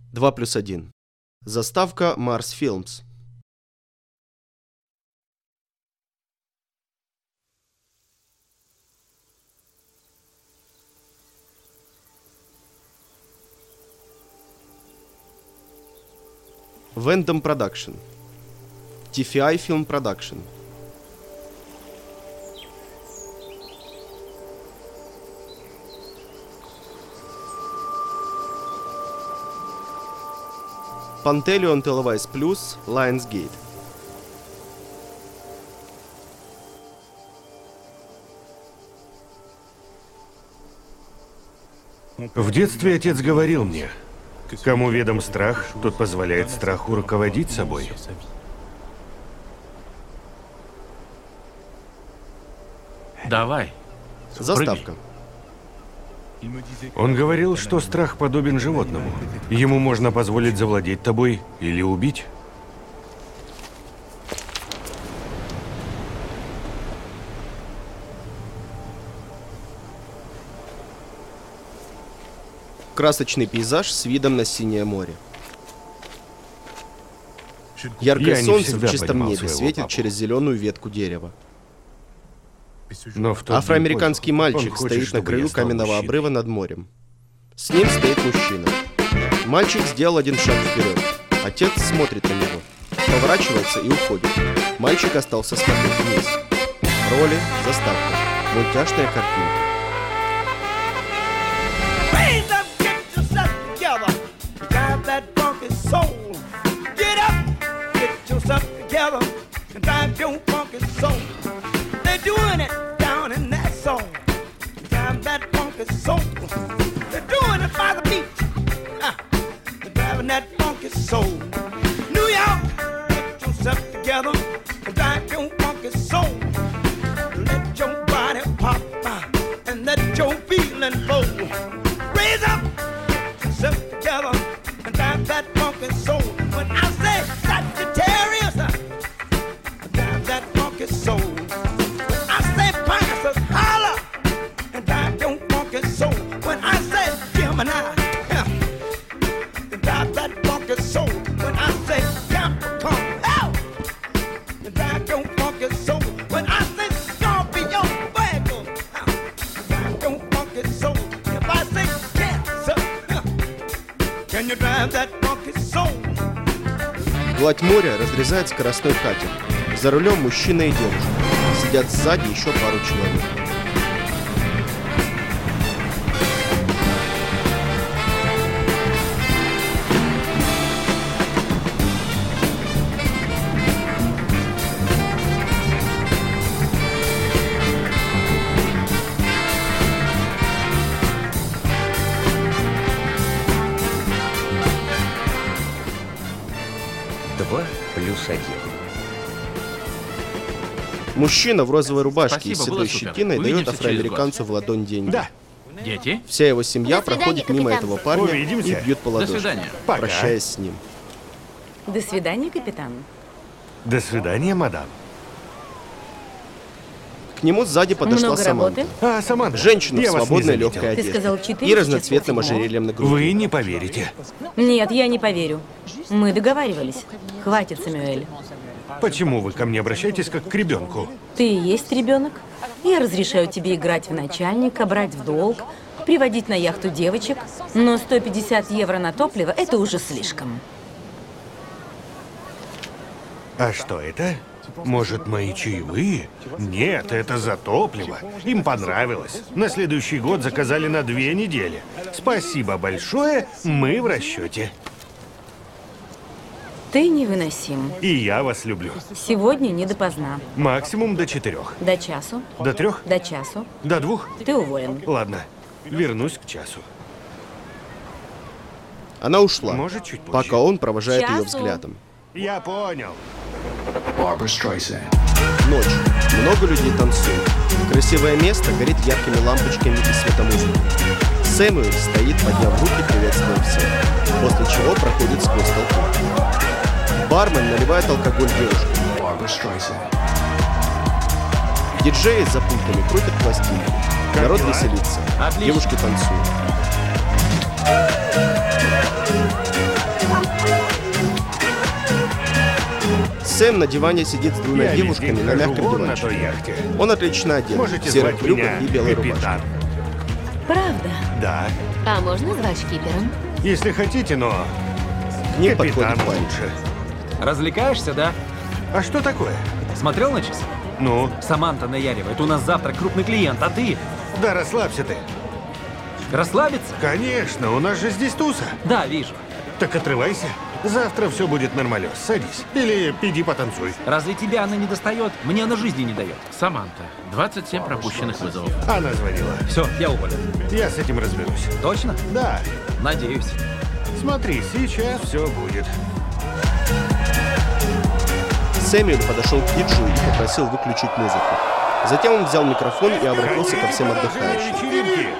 2+1. Заставка Mars Films. Вендом Продакшн. TFI Film Production. Panteleon Televis Plus, Lionsgate. В детстве отец говорил мне, кому ведом страх, тот позволяет страху руководить собой. Давай. Заставка. Он говорил, что страх подобен животному. Ему можно позволить завладеть тобой или убить. Красочный пейзаж с видом на синее море. Яркое Я не солнце в всегда чистом понимал небе своего светит папу. через зеленую ветку дерева. Но в тот Афроамериканский день мальчик он хочет, стоит на чтобы краю я стал каменного мужчиной. обрыва над морем. С ним стоит мужчина. Мальчик сделал один шаг вперед. Отец смотрит на него, поворачивается и уходит. Мальчик остался смотреть вниз. Роли, заставка, мультяшная картинка. Raise up, get yourself together. Drive that funky soul. Get up, get yourself together. And drive your funky soul. They're doing it down in that soul. Drive that funky soul. They're doing it by the beach. They're driving that funky soul. New York, get yourself together. And drive your funky soul. Let your body pop and let your feeling flow. Raise up, get yourself together, and drive that funky soul. When I say Sagittarius, drive that funky soul. When I say Pisces, holler, and drive your funky soul. When I say Gemini, drive that funky soul. When I say Capricorn, drive your funky soul. When I say Scorpio, Virgo, drive your funky soul. If I say Cancer, can you drive that funky soul? Гладь моря разрезает скоростной катер. За рулем мужчина и девушка. Сидят сзади еще пару человек. Два плюс один. Мужчина в розовой рубашке и Спасибо, седой было супер. щетиной дает Увидимся через афроамериканцу в ладонь деньги. Да, Дети, Вся его семья До свидания, проходит мимо капитан. этого парня Увидимся. и бьет по до ладоши, свидания. пока. прощаясь с ним. До свидания, капитан. До свидания, мадам. К нему сзади подошла Много Саманта. работы? А, Саманта, Женщина я в вас не свободной заметил. легкой Ты одежде сказал 4 и разноцветным часа всего. ожерельем на груди. Вы не поверите. Нет, я не поверю. Мы договаривались. Хватит, Сэмюэль. Почему вы ко мне обращаетесь как к ребенку? Ты и есть ребенок. Я разрешаю тебе играть в начальника, брать в долг, приводить на яхту девочек, но 150 евро на топливо – это уже слишком. А что это? Может, мои чаевые? Нет, это за топливо. Им понравилось. На следующий год заказали на 2 недели. Спасибо большое, мы в расчете. Ты невыносим. И я вас люблю. Сегодня не допоздна. Максимум до 4. До часу. До 3? До часу. До 2? Ты уволен. Ладно, вернусь к часу. Она ушла, Может, чуть позже. пока он провожает ее Часу. взглядом. Я понял. Ночь. Много людей танцуют. Красивое место горит яркими лампочками и светомузыкой. Сэмюэль стоит, подняв руки, приветствуя всех, после чего проходит сквозь толпу. Бармен наливает алкоголь девушке. Диджеи за пультами крутят пластинки. Народ веселится. Отлично. Девушки танцуют. Сэм на диване сидит с двумя Я девушками везде на хожу мягком вон на диванчике. той яхте. Он отлично одет, Можете в серых звать брюках меня и белой капитан. рубашке. Правда? Да. А можно звать шкипером? Если хотите, но К ним капитан подходит парень. лучше. Развлекаешься, да? А что такое? Смотрел на часы? Ну, Саманта наяривает, у нас завтра крупный клиент, а ты? да расслабься ты. Расслабиться? Конечно, у нас же здесь туса. Да, вижу. Так отрывайся. Завтра все будет нормалёс. Садись. Или иди потанцуй. Разве тебя она не достает? Мне она жизни не дает. Саманта. 27 пропущенных вызовов. Она звонила. Все, я уволен. Я с этим разберусь. Точно? Да. Надеюсь. Смотри, сейчас все будет. Сэмюэль подошел к диджею и попросил выключить музыку. Затем он взял микрофон и обратился ко всем отдыхающим. Вечеринки.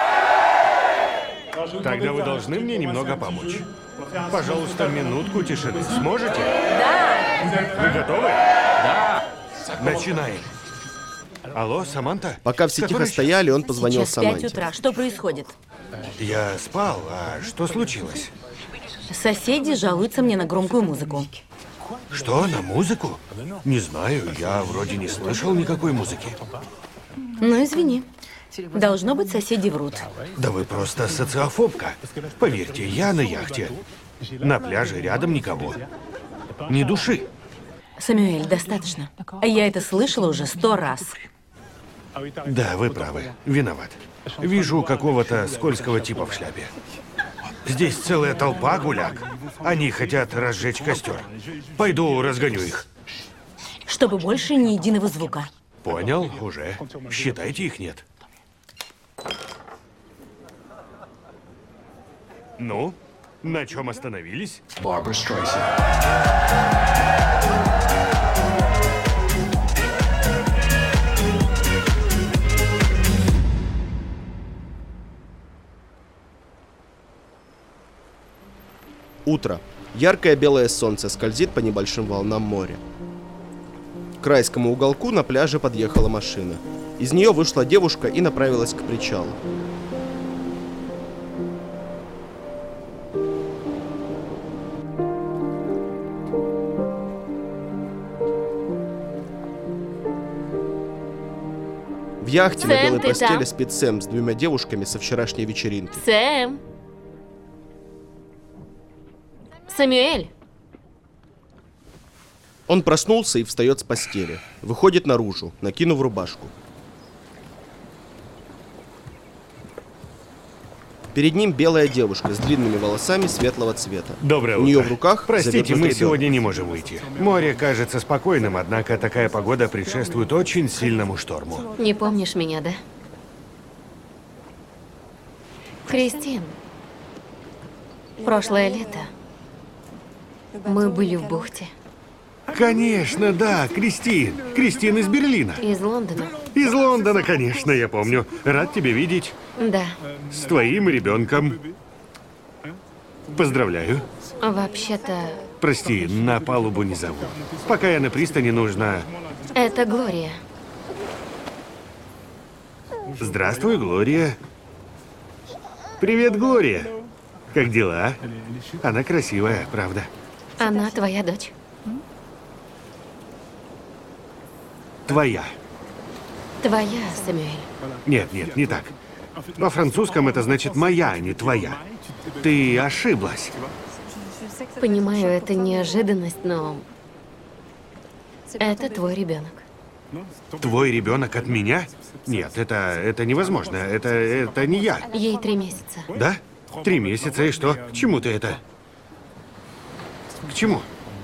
Тогда вы должны мне немного помочь. Пожалуйста, минутку тишины. Сможете? Да. Вы готовы? Да. Начинаем. Алло, Саманта? Пока все тихо Который стояли, он позвонил Сейчас 5 Саманте. утра. Что происходит? Я спал, а что случилось? Соседи жалуются мне на громкую музыку. Что, на музыку? Не знаю, я вроде не слышал никакой музыки. Ну, извини. Должно быть, соседи врут. Да вы просто социофобка. Поверьте, я на яхте. На пляже рядом никого. Ни души. Самюэль, достаточно. Я это слышала уже 100 раз. Да, вы правы. Виноват. Вижу какого-то скользкого типа в шляпе. Здесь целая толпа гуляк. Они хотят разжечь костер. Пойду разгоню их. Чтобы больше ни единого звука. Понял, уже. Считайте, их нет. Ну, на чем остановились? Утро. Яркое белое солнце скользит по небольшим волнам моря. К райскому уголку на пляже подъехала машина. Из нее вышла девушка и направилась к причалу. В яхте на Сэм, белой ты постели там? спит Сэм с двумя девушками со вчерашней вечеринки. Сэм. Самюэль. Он проснулся и встает с постели. Выходит наружу, накинув рубашку. Перед ним белая девушка с длинными волосами светлого цвета. Доброе У утро. нее в руках Простите, завернутый мы ребенок. сегодня не можем выйти. Море кажется спокойным, однако такая погода предшествует очень сильному шторму. Не помнишь меня, да? Кристин. Прошлое лето мы были в бухте. Конечно, да, Кристин. Кристин из Берлина. Из Лондона. Из Лондона, конечно, я помню. Рад тебя видеть. Да. С твоим ребенком. Поздравляю. Вообще-то, Прости, на палубу не зову. Пока я на пристани, нужно... это Глория. Здравствуй, Глория. Привет, Глория. Как дела? Она красивая, правда. Она твоя дочь. Твоя. Твоя, Самюэль. Нет, нет, не так. Во французском это значит «моя», а не «твоя». Ты ошиблась. Понимаю, это неожиданность, но это твой ребенок. Твой ребенок от меня? Нет, это невозможно. Это не я. Ей 3 месяца. Да? 3 месяца, и что? К чему ты это? К чему?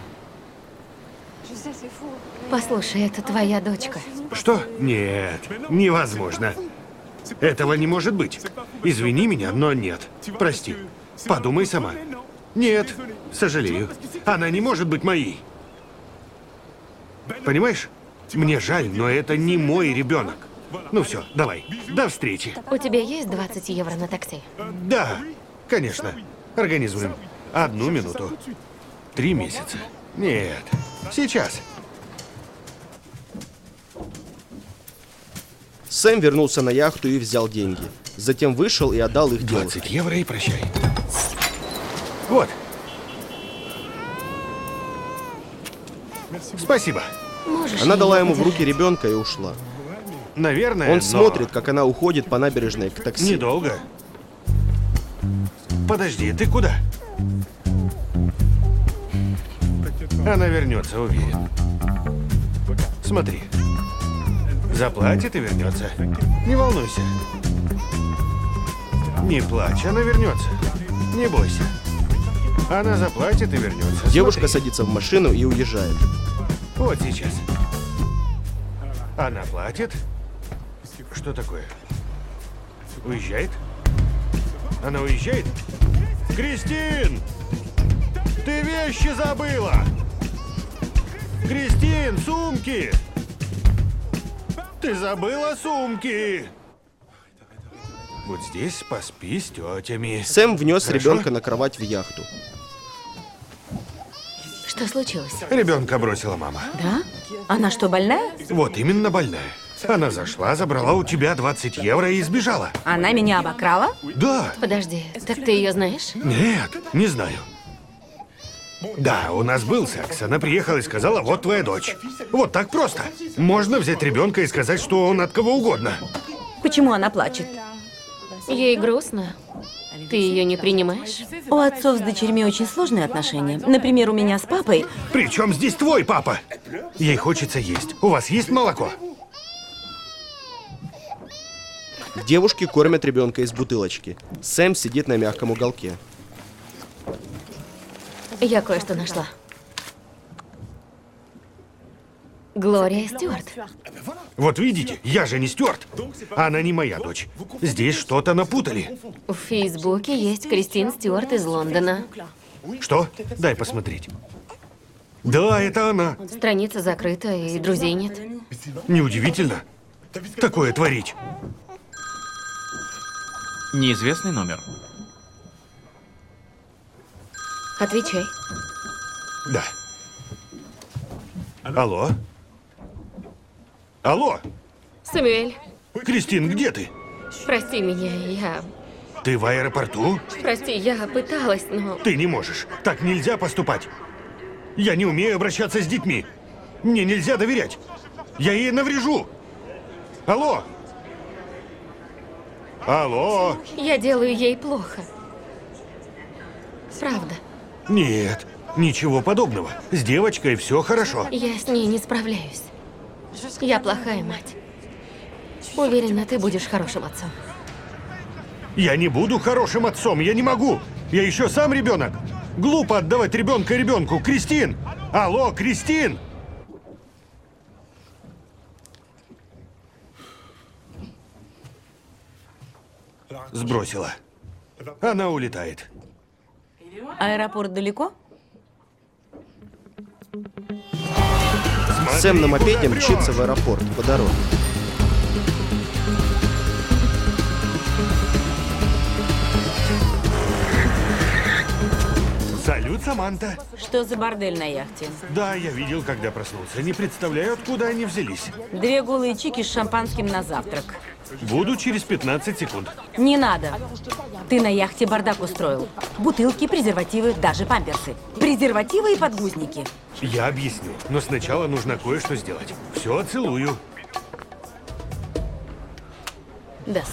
Послушай, это твоя дочка. Что? Нет, невозможно. Этого не может быть. Извини меня, но нет. Прости. Подумай сама. Нет, сожалею. Она не может быть моей. Понимаешь? Мне жаль, но это не мой ребенок. Ну все, давай. До встречи. У тебя есть 20 евро на такси? Да, конечно. Организуем. 1 минуту. 3 месяца. Нет. Сейчас. Сэм вернулся на яхту и взял деньги. Затем вышел и отдал их девушке. 20 евро и прощай. Вот. Спасибо. Можешь Она её дала ему в подержать? руки ребенка и ушла. Наверное, Он но смотрит, как она уходит по набережной к такси. недолго. Подожди, ты куда? Она вернется, уверен. Смотри. Заплатит и вернется. Не волнуйся. Не плачь, она вернется. Не бойся. Она заплатит и вернется. Девушка Смотри. садится в машину и уезжает. Вот сейчас. Она платит. Что такое? Уезжает? Она уезжает? Кристин! Ты вещи забыла! Кристин, сумки! Ты забыла сумки! Вот здесь поспи с тетями. Сэм внес Хорошо? ребенка на кровать в яхту. Что случилось? Ребенка бросила мама. Да? Она что, больная? Вот именно больная. Она зашла, забрала у тебя 20 евро и сбежала. Она меня обокрала? Да. Подожди, так ты ее знаешь? Нет, не знаю. Да, у нас был секс. Она приехала и сказала, вот твоя дочь. Вот так просто. Можно взять ребенка и сказать, что он от кого угодно. Почему она плачет? Ей грустно. Ты ее не принимаешь? У отцов с дочерьми очень сложные отношения. Например, у меня с папой. Причем здесь твой папа? Ей хочется есть. У вас есть молоко? Девушки кормят ребенка из бутылочки. Сэм сидит на мягком уголке. Я кое-что нашла. Глория Стюарт. Вот видите, я же не Стюарт. Она не моя дочь. Здесь что-то напутали. В Фейсбуке есть Кристин Стюарт из Лондона. Что? Дай посмотреть. Да, это она. Страница закрыта, и друзей нет. Неудивительно. Такое творить. Неизвестный номер. Отвечай. Да. Алло? Алло? Самюэль, Кристин, где ты? прости меня, Ты в аэропорту? Прости, я пыталась, но... Ты не можешь. Так нельзя поступать. Я не умею обращаться с детьми. Мне нельзя доверять. Я ей наврежу. Алло? Алло? Я делаю ей плохо. Правда. Нет, ничего подобного. С девочкой все хорошо. Я с ней не справляюсь. Я плохая мать. Уверена, ты будешь хорошим отцом. Я не буду хорошим отцом, я не могу. Я еще сам ребенок. Глупо отдавать ребенка ребенку. Кристин! Алло, Кристин! Сбросила. Она улетает. Аэропорт далеко? Сэм на мопеде Куда мчится прешь? в аэропорт по дороге. Салют, Саманта. Что за бордель на яхте? Да, я видел, когда проснулся. Не представляю, откуда они взялись. 2 голые чики с шампанским на завтрак. Буду через 15 секунд. Не надо. Ты на яхте бардак устроил. Бутылки, презервативы, даже памперсы. Презервативы и подгузники. Я объясню, но сначала нужно кое-что сделать. Все, целую. Даст.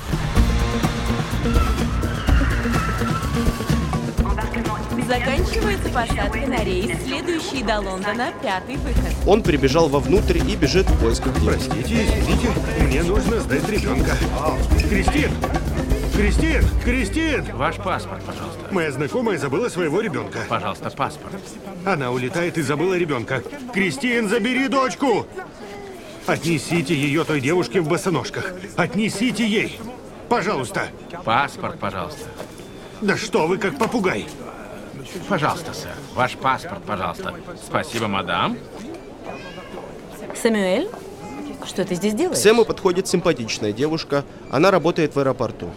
Заканчивается посадка на рейс, следующий до Лондона, 5-й выход. Он прибежал вовнутрь и бежит в поисках девушки. Простите, извините, мне нужно сдать ребенка. Кристин! Кристин! Кристин! Ваш паспорт, пожалуйста. Моя знакомая забыла своего ребенка. Пожалуйста, паспорт. Она улетает и забыла ребенка. Кристин, забери дочку! Отнесите ее той девушке в босоножках. Отнесите ей. Пожалуйста. Паспорт, пожалуйста. Да что вы, как попугай. Пожалуйста, сэр. Ваш паспорт, пожалуйста. Спасибо, мадам. Самюэль, что ты здесь К делаешь? Сэму подходит симпатичная девушка. Она работает в аэропорту.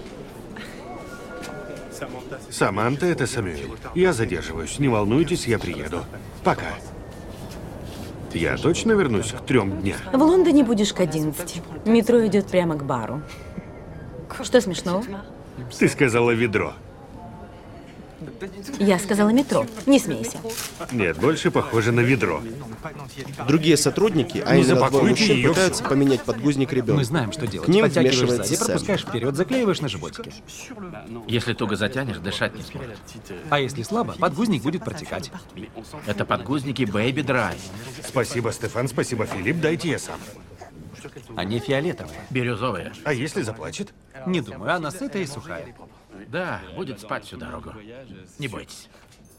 Саманта, это Самюэль. Я задерживаюсь. Не волнуйтесь, я приеду. Пока. Я точно вернусь к 3 дням. В Лондоне будешь к 11. Метро идет прямо к бару. Что смешного? Ты сказала ведро. Я сказала метро. Не смейся. Нет, больше похоже на ведро. Другие сотрудники, а именно двое запакуйте мужчин, ее пытаются поменять подгузник Мы ребенка. знаем, что делать. К ним Подтягиваешь вмешивается сзади, Сэм. пропускаешь вперед, заклеиваешь на животике. Если туго затянешь, дышать не сможет. А если слабо, подгузник будет протекать. Это подгузники Baby Dry. Спасибо, Стефан, спасибо, Филипп, дайте я сам. Они фиолетовые. Бирюзовые. А если заплачет? Не думаю, она сытая и сухая. Да, будет спать всю дорогу. Не бойтесь.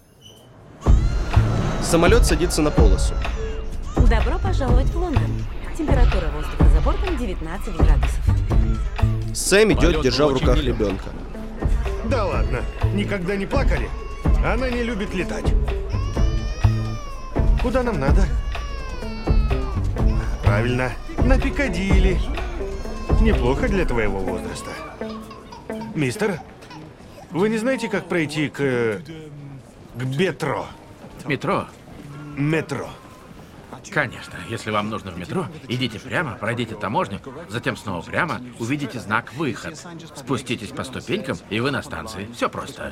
Самолет садится на полосу. Добро пожаловать в Лондон. Температура воздуха за бортом 19 градусов. Сэм идет, Полет держа в очень руках милый. ребенка. Да ладно, никогда не плакали? Она не любит летать. Куда нам надо? Правильно, на Пикадилли. Неплохо для твоего возраста. Мистер, вы не знаете, как пройти к метро? Метро? Метро. Конечно. Если вам нужно в метро, идите прямо, пройдите таможню, затем снова прямо, увидите знак «Выход». Спуститесь по ступенькам, и вы на станции. Все просто.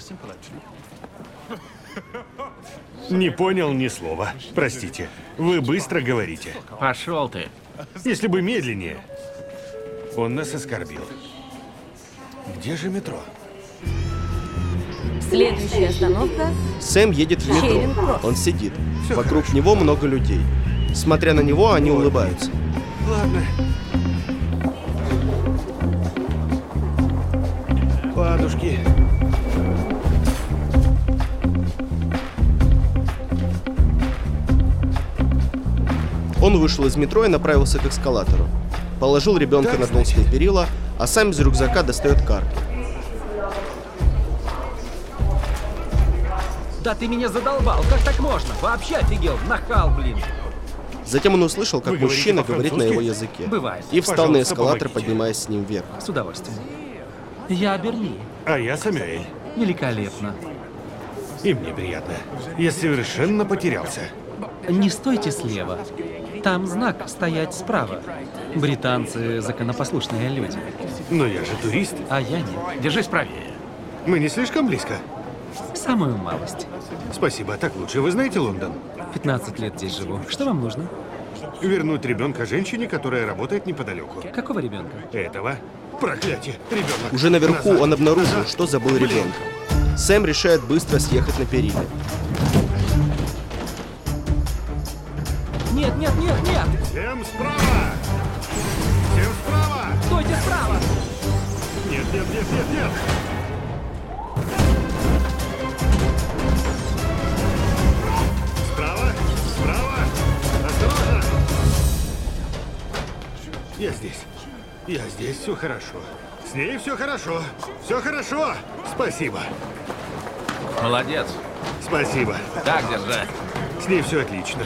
Не понял ни слова. Простите. Вы быстро говорите. Пошел ты. Если бы медленнее. Он нас оскорбил. Где же метро? Следующая остановка. Сэм едет в метро. Черинг-Кросс. Он сидит. Всё Вокруг хорошо. него много людей. Смотря на него, они улыбаются. Ладно. Ладушки. Он вышел из метро и направился к эскалатору. Положил ребенка Так, на толстые перила, а сам из рюкзака достает карту. Да ты меня задолбал, как так можно? Вообще офигел, нахал, блин. Затем он услышал, как Вы говорите мужчина говорит на по-французски? его языке. Бывает. И встал на Пожалуйста, эскалатор, помогите. поднимаясь с ним вверх. С удовольствием. Я Берли. А я Самюэль. Великолепно. И мне приятно. Я совершенно потерялся. Не стойте слева. Там знак «Стоять справа». Британцы — законопослушные люди, Но я же турист. а я нет. Держись правее. Мы не слишком близко. Самую малость. Спасибо, так лучше. Вы знаете Лондон? 15 лет здесь живу. Что вам нужно? Вернуть ребенка женщине, которая работает неподалеку. Какого ребенка? Этого. Проклятие. Ребенок. Уже наверху Назад. он обнаружил, Назад. что забыл Блин. ребенка. Сэм решает быстро съехать на перила. Нет, нет, нет, нет! Всем справа! Всем справа! Стойте справа! Нет, нет, нет, нет, нет! Справа! Справа! Осторожно! Я здесь. Я здесь, все хорошо. С ней все хорошо. Все хорошо. Спасибо. Молодец. Спасибо. Так держать. С ней все отлично.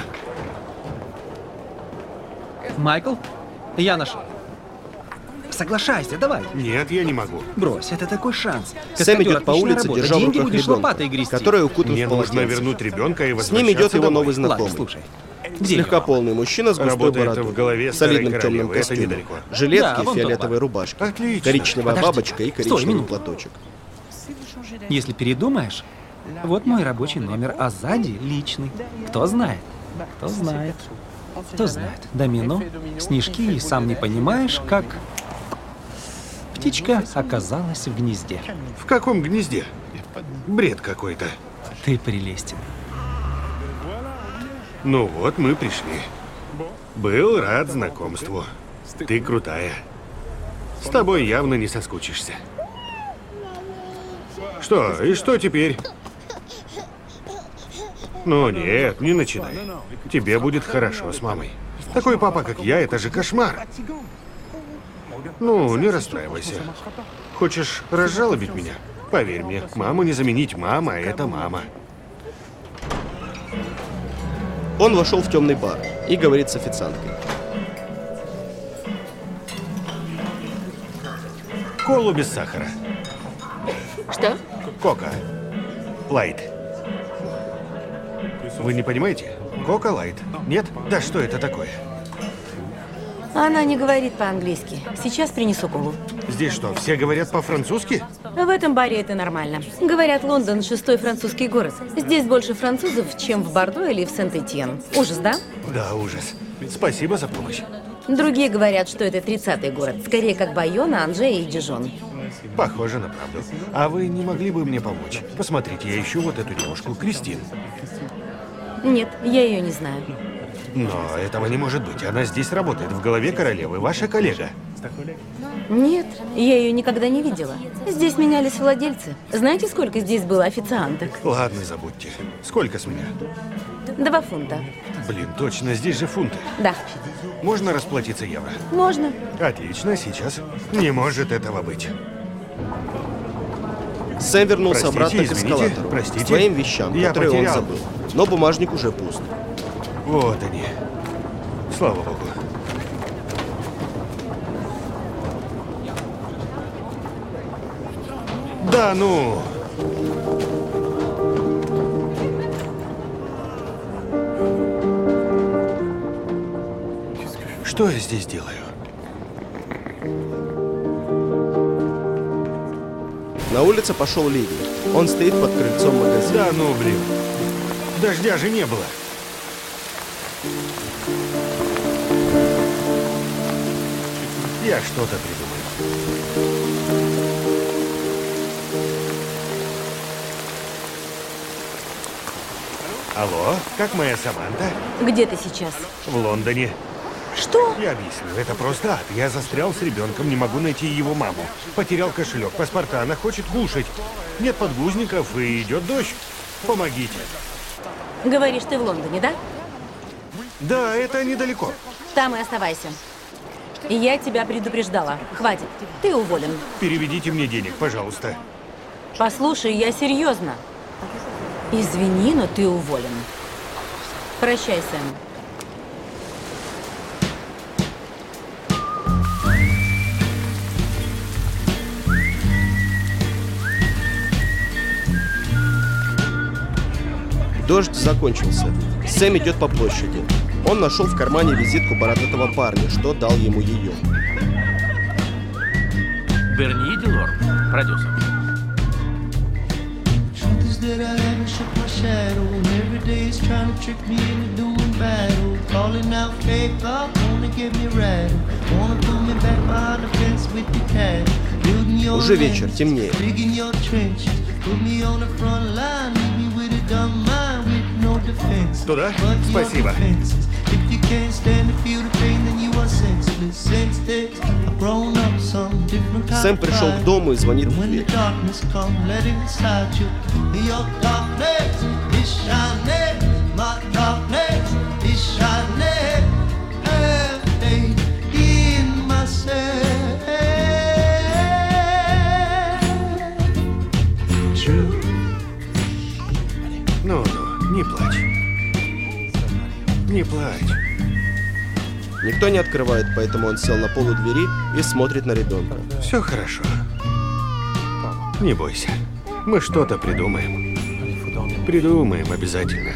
Майкл, я нашел. Соглашайся, давай. Нет, я не могу. Брось, это такой шанс. Сэм Каскадер, идет по отличная улице, работа. держа в Деньги руках будешь ребенка, лопатой грести. который укутан Мне в нужно полотенце. вернуть ребенка и С возвращаться ним идет его домой. новый Ладно, знакомый. слушай. Где Слегка его? полный мужчина с густой Работает бородой, в голове солидным старой темным королевы, это костюмом, недалеко. жилетке, Да, вон тот фиолетовой бар. рубашке, Отлично. коричневая Подожди. бабочка и Стой, коричневый минуту. платочек. Если передумаешь, вот мой рабочий номер, а сзади личный. Кто знает? Кто знает? Кто знает? Домино, снежки, и сам не понимаешь, как... Птичка оказалась в гнезде. В каком гнезде? Бред какой-то. Ты прелестен. Ну вот, мы пришли. Был рад знакомству. Ты крутая. С тобой явно не соскучишься. Что? И что теперь? Ну нет, не начинай. Тебе будет хорошо с мамой. Такой папа, как я, это же кошмар. Ну, не расстраивайся. Хочешь разжалобить меня? Поверь мне, маму не заменить. Мама — это мама. Он вошел в темный бар и говорит с официанткой. Колу без сахара. Что? Кока. Лайт. Вы не понимаете? Кока Лайт. Нет? Да что это такое? Она не говорит по-английски. Сейчас принесу колу. Здесь что, все говорят по-французски? В этом баре это нормально. Говорят, Лондон – 6-й французский город. Здесь больше французов, чем в Бордо или в Сент-Этьен. Ужас, да? Да, ужас. Спасибо за помощь. Другие говорят, что это 30-й город. Скорее, как Байона, Анжей и Дижон. Похоже на правду. А вы не могли бы мне помочь? Посмотрите, я ищу вот эту девушку, Кристин. Нет, я ее не знаю. Но этого не может быть. Она здесь работает, в голове королевы, ваша коллега. Нет, я ее никогда не видела. Здесь менялись владельцы. Знаете, сколько здесь было официанток? Ладно, забудьте. Сколько с меня? 2 фунта. Блин, точно, здесь же фунты. Да, Можно расплатиться евро? можно. Отлично, сейчас. Не может этого быть. Сэм вернулся Простите, обратно к извините, эскалатору. простите. К своим вещам, Я которые он потерял. забыл. Но бумажник уже пуст. Вот они. Слава богу. Да ну! Что я здесь делаю? На улице пошел ливень. Он стоит под крыльцом магазина. Да ну, блин. Дождя же не было. Я что-то придумаю. Алло, как моя Саманта? Где ты сейчас? В Лондоне. Что? Я объясню, это просто ад. Я застрял с ребенком, не могу найти его маму. Потерял кошелек, паспорта, она хочет кушать. Нет подгузников и идет дождь. Помогите. Говоришь, ты в Лондоне, да? Да, это недалеко. Там и оставайся. Я тебя предупреждала. Хватит. Ты уволен. Переведите мне денег, пожалуйста. Послушай, я серьезно. Извини, но ты уволен. Прощай, Сэм. Дождь закончился. Сэм идет по площади. Он нашел в кармане визитку бородатого парня, что дал ему ее. Берни Делорм, продюсер. That I haven't shook my shadow, and every day is trying to trick me into doing battle. Calling out paper, wanna get me rattled, wanna pull me back behind the fence with the cat. Building your Уже вечер, lands, темнеет. digging your trenches, put me on the front line, leave me with a dumb mind with no defense. Туда? But your Спасибо. defenses, if you can't stand to feel the pain, then you are senseless. Since this, I've grown up some different kind Сэм of пришел к fight. дому и звонит в When the дверь. darkness comes, let it inside you. Your darkness is shining, my darkness is shining. Every day in myself. True. Ну-ну, не плачь. Не плачь. Никто не открывает, поэтому он сел на полу двери и смотрит на ребенка. Все хорошо. Не бойся. Мы что-то придумаем. Придумаем обязательно.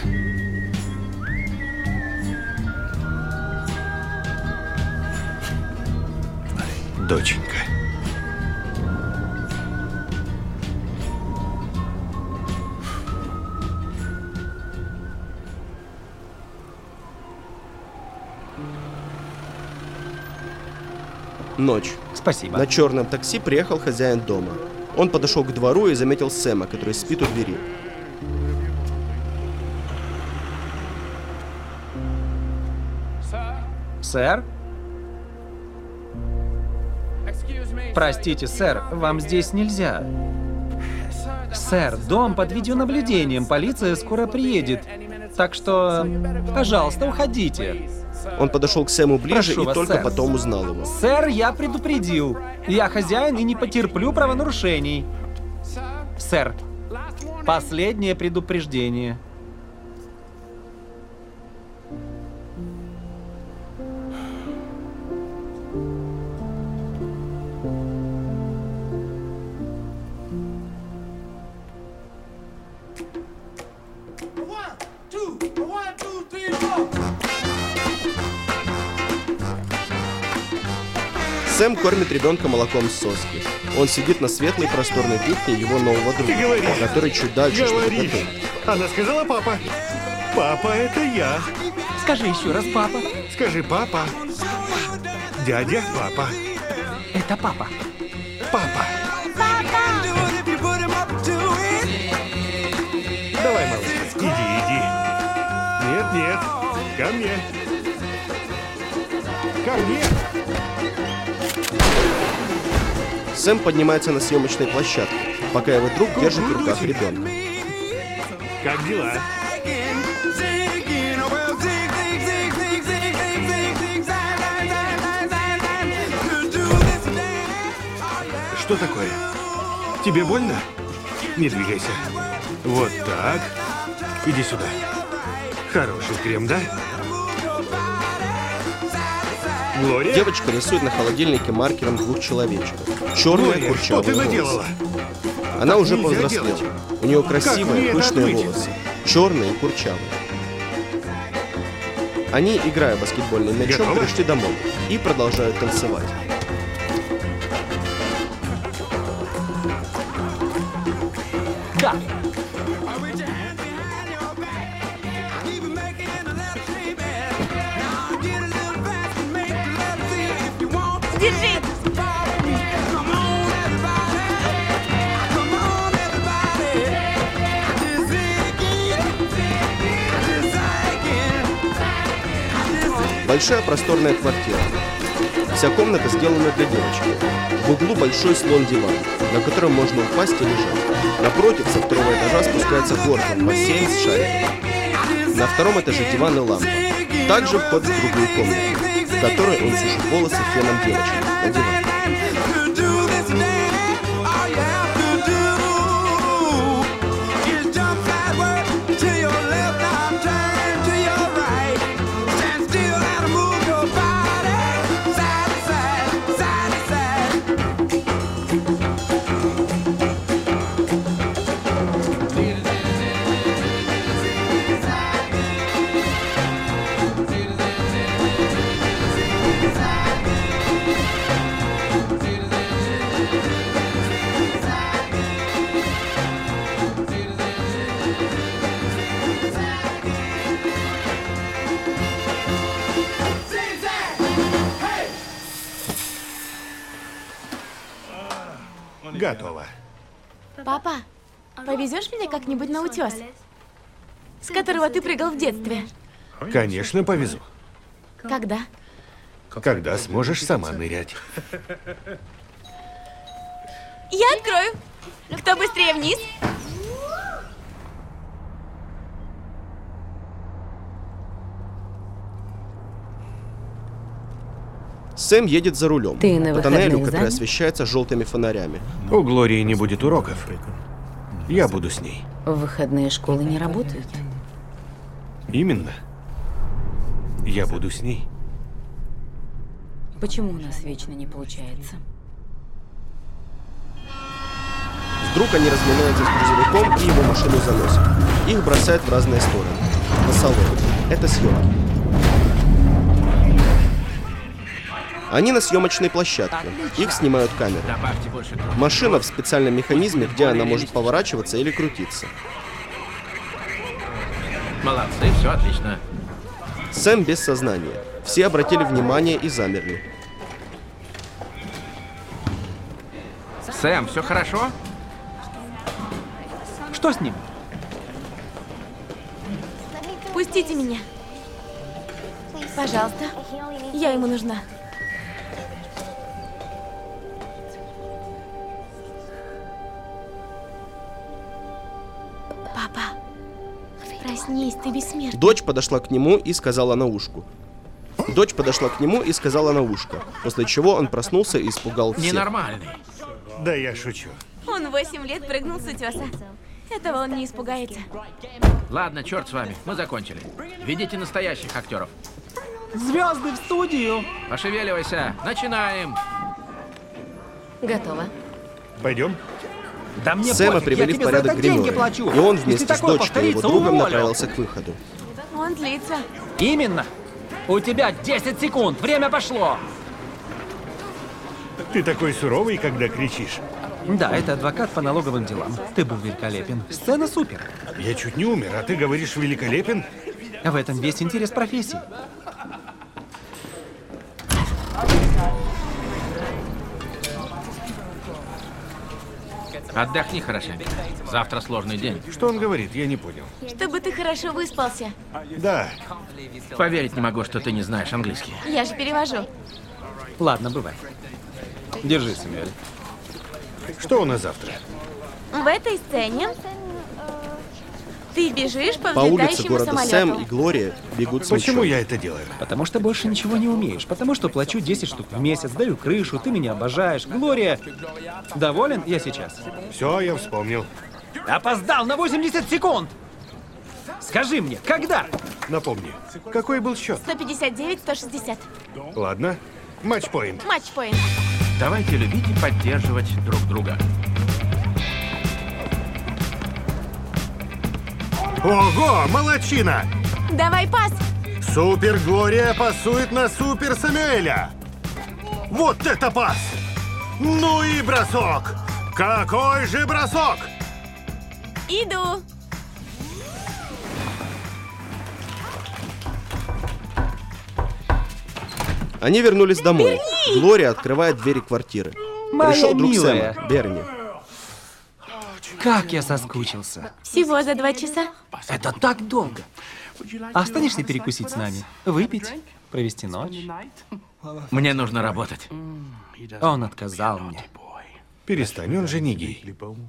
Доченька. Ночь. Спасибо. На черном такси приехал хозяин дома. Он подошел к двору и заметил Сэма, который спит у двери. Сэр? Простите, сэр, вам здесь нельзя. Сэр, дом под видеонаблюдением, полиция скоро приедет. Так что, пожалуйста, уходите. Он подошел к Сэму ближе Прошу и вас, только сэр. потом узнал его. Сэр, я предупредил. Я хозяин и не потерплю правонарушений. Сэр, последнее предупреждение. Сэм кормит ребенка молоком с соски. Он сидит на светлой просторной кухне его нового друга, который чуть дальше что-то готовит. Она сказала папа. Папа, это я. Скажи еще раз, папа. Скажи папа. Дядя, папа. Это папа. Папа. Давай, малыш, иди. Нет. Ко мне. Ко мне. Сэм поднимается на съемочной площадке, пока его друг держит в руках ребенка. Как дела? Что такое? Тебе больно? Не двигайся. Вот так. Иди сюда. Хороший крем, да? Глория? Девочка рисует на холодильнике маркером двух человечков. Черные Глория, что курчавые ты волосы. наделала? Она уже нельзя повзрослела. делать. У нее Как красивые, мне это пышные отмыть? волосы. Черные и курчавые. Они, играя баскетбольным мячом, Готова? пришли домой и продолжают танцевать. Да. Держи! Большая просторная квартира. Вся комната сделана для девочки. В углу большой слон-диван, на котором можно упасть и лежать. Напротив, со второго этажа спускается горка, бассейн с шариком. На втором этаже диван и лампа. Также вход в другую комнату, в которой он сушит волосы феном девочки на диван. Готово. Папа, повезешь меня как-нибудь на утес, с которого ты прыгал в детстве? Конечно, повезу. Когда? Когда сможешь сама нырять. Я открою. Кто быстрее вниз? Сэм едет за рулем Ты на по тоннелю, выходные который занят? освещается желтыми фонарями. У Глории не будет уроков. Я буду с ней. В выходные школы не работают. Именно. Я буду с ней. Почему у нас вечно не получается? Вдруг они разминаются с грузовиком и его машину заносят. Их бросают в разные стороны. На салон. Это съемки. Они на съемочной площадке. Их снимают камеры. Добавьте больше крови. Машина в специальном механизме, где она может поворачиваться или крутиться. Молодцы, все отлично. Сэм без сознания. Все обратили внимание и замерли. Сэм, все хорошо? Что с ним? Пустите меня. Пожалуйста. Я ему нужна. Папа, проснись, ты бессмертный. Дочь подошла к нему и сказала на ушко. После чего он проснулся и испугал всех. Ненормальный. Да я шучу. Он 8 лет прыгнул с утеса. Этого он не испугается. Ладно, черт с вами, мы закончили. Ведите настоящих актеров. Звезды в студию. Пошевеливайся, начинаем. Готово. Пойдем? Да мне Сэма пофиг, я привели в тебе за порядок это деньги гримеры, плачу. и он Если вместе с такое дочкой и его повторится, другом уволю. направился к выходу. Он злится. Именно. У тебя 10 секунд. Время пошло. Ты такой суровый, когда кричишь. Да, это адвокат по налоговым делам. Ты был великолепен. Сцена супер. Я чуть не умер, а ты говоришь великолепен? В этом весь интерес профессии. Отдохни хорошенько. Завтра сложный день. Что он говорит? Я не понял. Чтобы ты хорошо выспался. Да. Поверить не могу, что ты не знаешь английский. Я же перевожу. Ладно, бывай. Держи, Сэмюэль. Что у нас завтра? В этой сцене ты бежишь по По улице взлетающему города самолету. Сэм и Глория бегут с Почему мячом. я это делаю? Потому что больше ничего не умеешь. Потому что плачу 10 штук в месяц, даю крышу, ты меня обожаешь. Глория, доволен? Я сейчас. Все, я вспомнил. Опоздал на 80 секунд! Скажи мне, когда? Напомни, какой был счет? 159-160. Ладно. Матчпоинт. Матчпоинт. Давайте любить и поддерживать друг друга. Ого, молодчина! Давай пас. Супер Глория пасует на Супер Самуэля. Вот это пас! Ну и бросок! Какой же бросок! Иду. Они вернулись домой. Глория открывает двери квартиры. Моя Пришел друг милая. Сэма, Берни. Как я соскучился. Всего за 2 часа. Это так долго. Останешься перекусить с нами? Выпить? Провести ночь? Мне нужно работать. Он отказал мне. Перестань, он же не гей.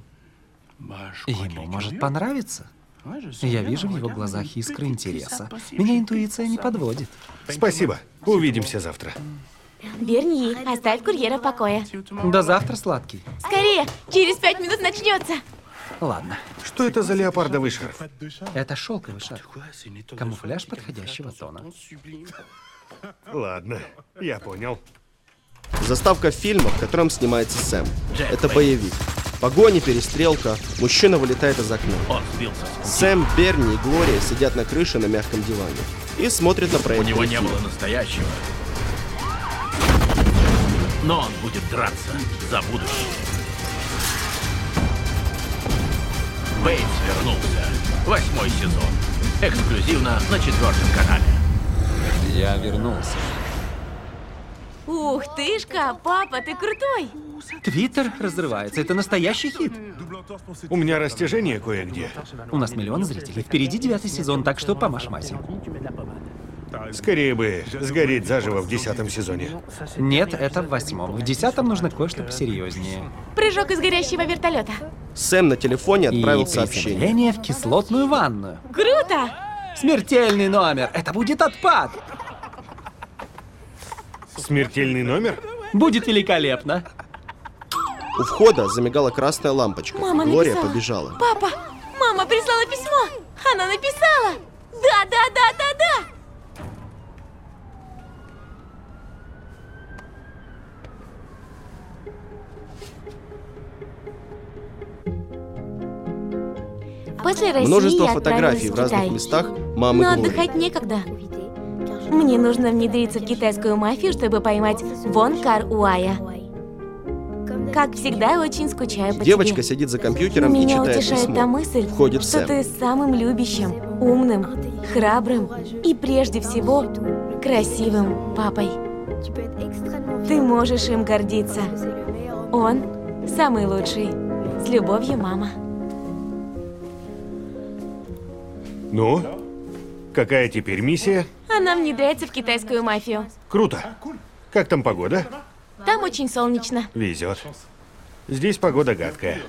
Ему может понравиться. Я вижу в его глазах искры интереса. Меня интуиция не подводит. Спасибо. Увидимся завтра. Берни, оставь курьера в покое. До завтра, сладкий. Скорее, через 5 минут начнется. Ладно. Что это за леопардовый шарф? Это шелковый шарф. Камуфляж подходящего тона. Ладно, я понял. Заставка фильма, в котором снимается Сэм. Это боевик. Погони, перестрелка. Мужчина вылетает из окна. Он сбился с пути. Сэм, Берни и Глория сидят на крыше на мягком диване и смотрят на У проект. него не было настоящего. Но он будет драться за будущее. Бейтс вернулся. 8-й сезон. Эксклюзивно на 4-м канале. Я вернулся. Ух тышка, папа, ты крутой. Твиттер разрывается. Это настоящий хит. У меня растяжение кое-где. У нас миллион зрителей. Впереди 9-й сезон, так что помашь Масе. Скорее бы сгореть заживо в 10-м сезоне. Нет, это в 8-м. В 10-м нужно кое-что посерьезнее. Прыжок из горящего вертолета. Сэм на телефоне отправил И сообщение. приземление в кислотную ванную. Круто! Смертельный номер. Это будет отпад. Смертельный номер? Будет великолепно. У входа замигала красная лампочка. Мама Глория написала. побежала. Папа, мама прислала письмо. Она написала. Да. После России Множество я фотографий в отправилась разных Китай. местах мамы Но Глории. отдыхать некогда. Мне нужно внедриться в китайскую мафию, чтобы поймать Вон Кар Уая. Как всегда, очень скучаю по Девочка тебе. сидит за компьютером и Меня читает утешает письмо. та мысль, Входит что Сэм. ты самым любящим, умным, храбрым и прежде всего красивым папой. Ты можешь им гордиться. Он самый лучший. С любовью, мама. Ну, какая теперь миссия? Она внедряется в китайскую мафию. Круто. Как там погода? Там очень солнечно. Везет. Здесь погода гадкая.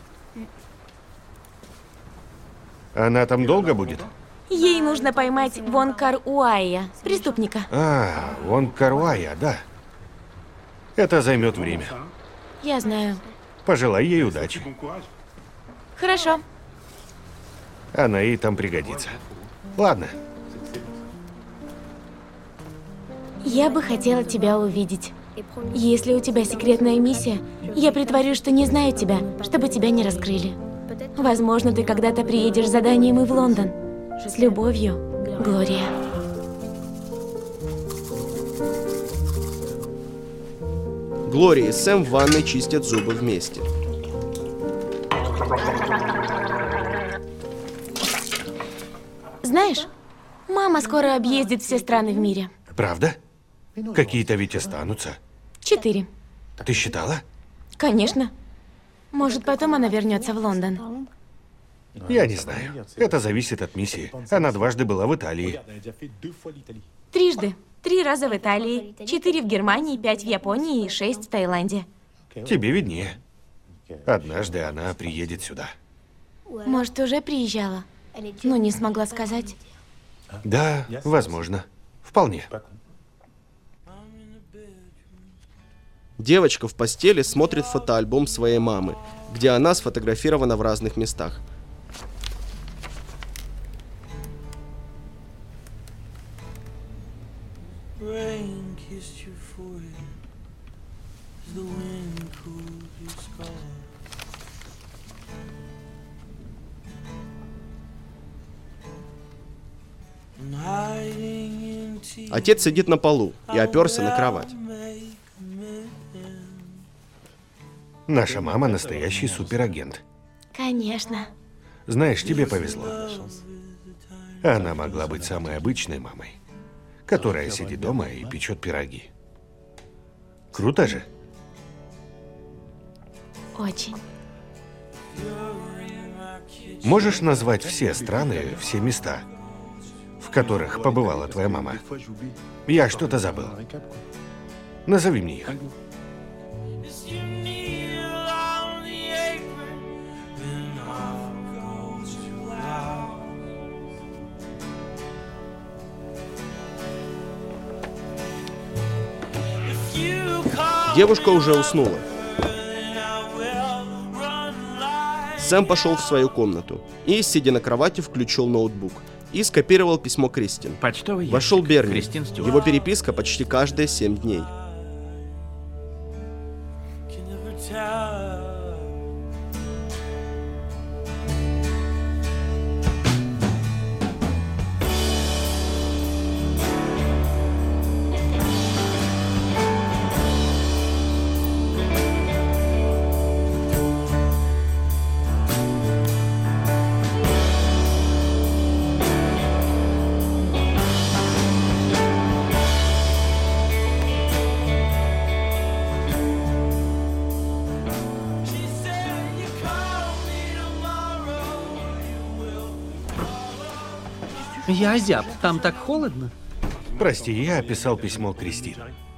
Она там долго будет? Ей нужно поймать Вон Кар Уая, преступника. Вон Каруая, да. Это займет время. Я знаю. Пожелай ей удачи. Хорошо. Она ей там пригодится. Ладно. Я бы хотела тебя увидеть. Если у тебя секретная миссия, я притворюсь, что не знаю тебя, чтобы тебя не раскрыли. Возможно, ты когда-то приедешь с заданием и в Лондон. С любовью, Глория. Глория и Сэм в ванной чистят зубы вместе. Знаешь, мама скоро объездит все страны в мире. Правда? Какие-то ведь останутся. 4. Ты считала? Конечно. Может, потом она вернется в Лондон. Я не знаю. Это зависит от миссии. Она дважды была в Италии. 3. 3 раза в Италии, 4 в Германии, 5 в Японии и 6 в Таиланде. Тебе виднее. Однажды она приедет сюда. Может, уже приезжала, но не смогла сказать. Да, возможно. Вполне. Девочка в постели смотрит фотоальбом своей мамы, где она сфотографирована в разных местах. Отец сидит на полу и оперся на кровать. Наша мама настоящий суперагент. Конечно. Знаешь, тебе повезло. Она могла быть самой обычной мамой, которая сидит дома и печет пироги. Круто же? Очень. Можешь назвать все страны, все места, в которых побывала твоя мама? Я что-то забыл. Назови мне их. Девушка уже уснула. Сэм пошел в свою комнату и, сидя на кровати, включил ноутбук и скопировал письмо Кристин. Почтовый ящик. Вошел Берни. Кристин Стюарт. Его переписка почти каждые 7 дней. Я озяб, там так холодно. Прости, я описал письмо Кристин.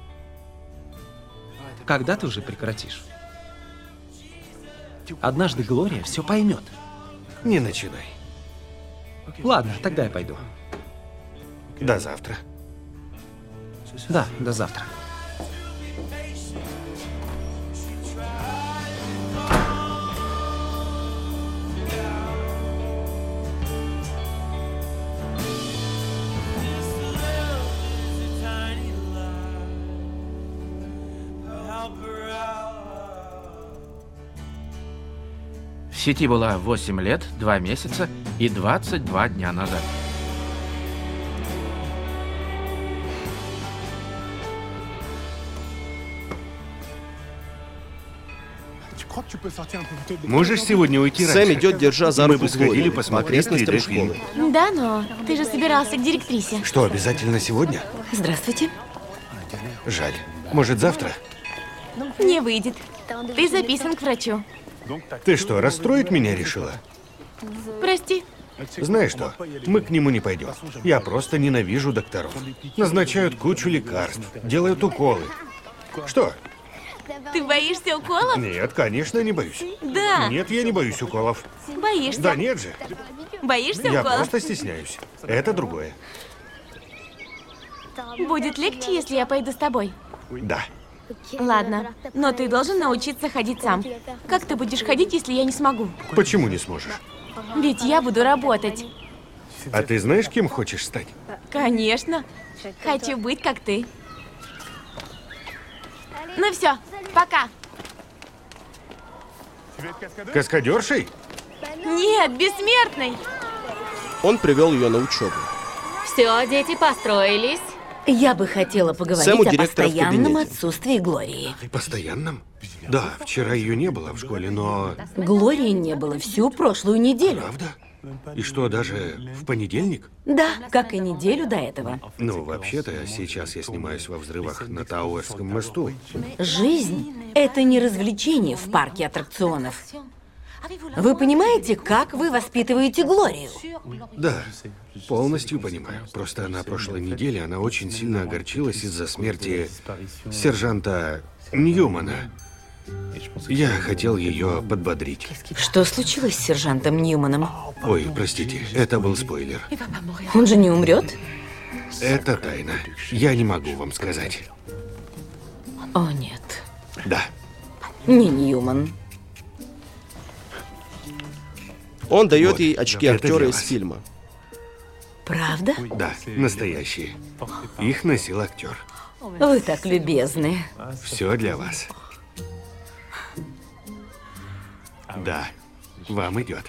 Когда ты уже прекратишь? Однажды Глория все поймет. Не начинай. Ладно, тогда я пойду. До завтра. Да, до завтра. В сети была 8 лет, 2 месяца и 22 дня назад. Можешь сегодня уйти раньше? Сэм идет, держа за Мы руку бы сходили Глорию, посмотреть по окрестностям 3D-фильм. школы. Да, но ты же собирался к директрисе. Что, обязательно сегодня? Здравствуйте. Жаль. Может, завтра? Не выйдет. Ты записан к врачу. Ты что, расстроить меня решила? Прости. Знаешь что, мы к нему не пойдем. Я просто ненавижу докторов. Назначают кучу лекарств, делают уколы. Что? Ты боишься уколов? Нет, конечно, не боюсь. Да. Нет, я не боюсь уколов. Боишься? Да нет же. Боишься Я уколов? просто стесняюсь. Это другое. Будет легче, если я пойду с тобой. Да. Ладно, но ты должен научиться ходить сам. Как ты будешь ходить, если я не смогу? Почему не сможешь? Ведь я буду работать. А ты знаешь, кем хочешь стать? Конечно. Хочу быть как ты. Ну все, пока. Каскадершей? Нет, бессмертный. Он привел ее на учебу. Все, дети, построились. Я бы хотела поговорить Сэму о директора в постоянном кабинете. отсутствии Глории. Постоянном? Да, вчера ее не было в школе, но... Глории не было всю прошлую неделю. Правда? И что, даже в понедельник? Да, как и неделю до этого. Ну, вообще-то, сейчас я снимаюсь во взрывах на Тауэрском мосту. Жизнь – это не развлечение в парке аттракционов. Вы понимаете, как вы воспитываете Глорию? Да, полностью понимаю. Просто на прошлой неделе она очень сильно огорчилась из-за смерти сержанта Ньюмана. Я хотел ее подбодрить. Что случилось с сержантом Ньюманом? Ой, простите, это был спойлер. Он же не умрет? Это тайна. Я не могу вам сказать. О, нет. Да. Не Ньюман. Он дает Вот, ей очки это актера для из вас. фильма. Правда? Да, настоящие. Их носил актер. Вы так любезны. Все для вас. Да, вам идет.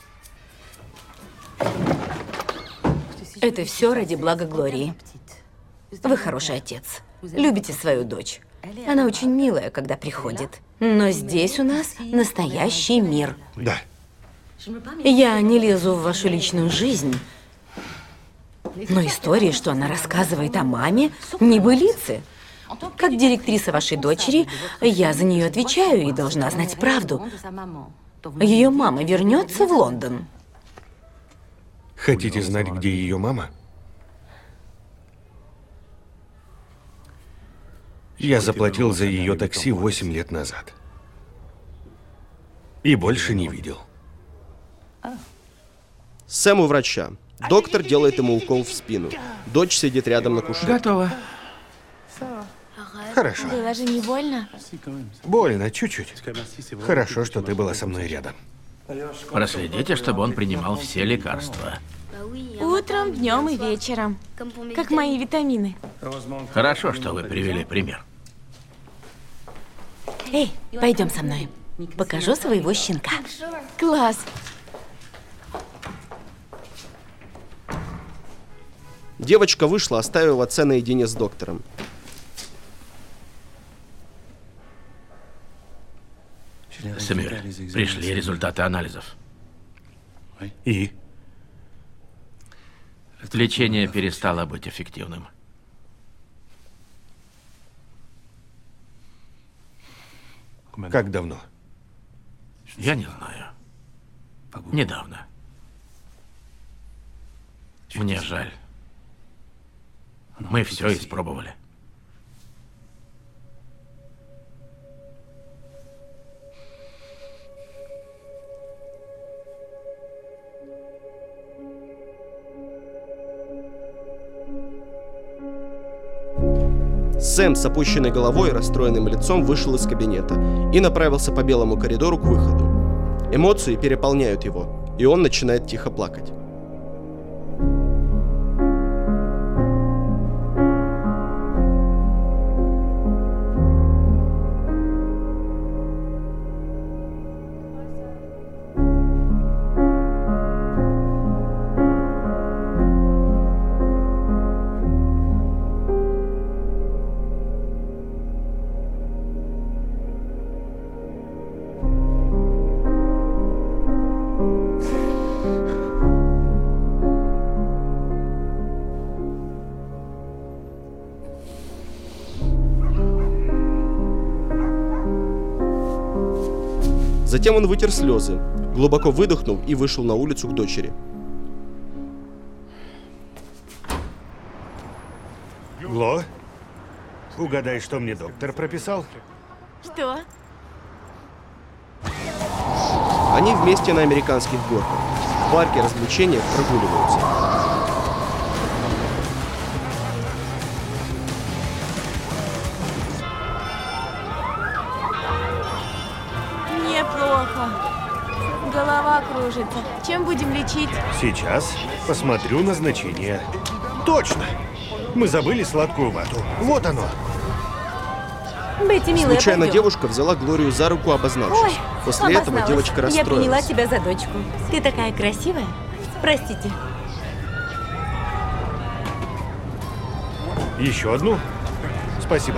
Это все ради блага Глории. Вы хороший отец. Любите свою дочь. Она очень милая, когда приходит. Но здесь у нас настоящий мир. Да. Я не лезу в вашу личную жизнь. Но истории, что она рассказывает о маме, небылицы. Как директриса вашей дочери, я за нее отвечаю и должна знать правду. Ее мама вернется в Лондон. Хотите знать, где ее мама? Я заплатил за ее такси 8 лет назад. И больше не видел. Сэм у врача. Доктор делает ему укол в спину. Дочь сидит рядом на кушетке. Готово. Хорошо. Было же не больно? Больно, чуть-чуть. Хорошо, что ты была со мной рядом. Проследите, чтобы он принимал все лекарства. Утром, днем и вечером. Как мои витамины. Хорошо, что вы привели пример. Эй, пойдем со мной. Покажу своего щенка. Класс. Девочка вышла, оставив отца наедине с доктором. Сэмюэль, пришли результаты анализов. И? Лечение перестало быть эффективным. Как давно? Я не знаю. Недавно. Мне жаль. Мы все испробовали. Сэм с опущенной головой и расстроенным лицом вышел из кабинета и направился по белому коридору к выходу. Эмоции переполняют его, и он начинает тихо плакать. Затем он вытер слезы, глубоко выдохнул и вышел на улицу к дочери. Гло? Угадай, что мне доктор прописал? Что? Они вместе на американских горках. В парке развлечения прогуливаются. Неплохо. Голова кружится. Чем будем лечить? Сейчас посмотрю назначение. Точно! Мы забыли сладкую вату. Вот оно. Бетти, милая, Случайно пойдем. девушка взяла Глорию за руку, обозначившись. Ой, После этого обозналась. девочка Я приняла расстроилась. тебя за дочку. Ты такая красивая. Простите. Еще одну? Спасибо.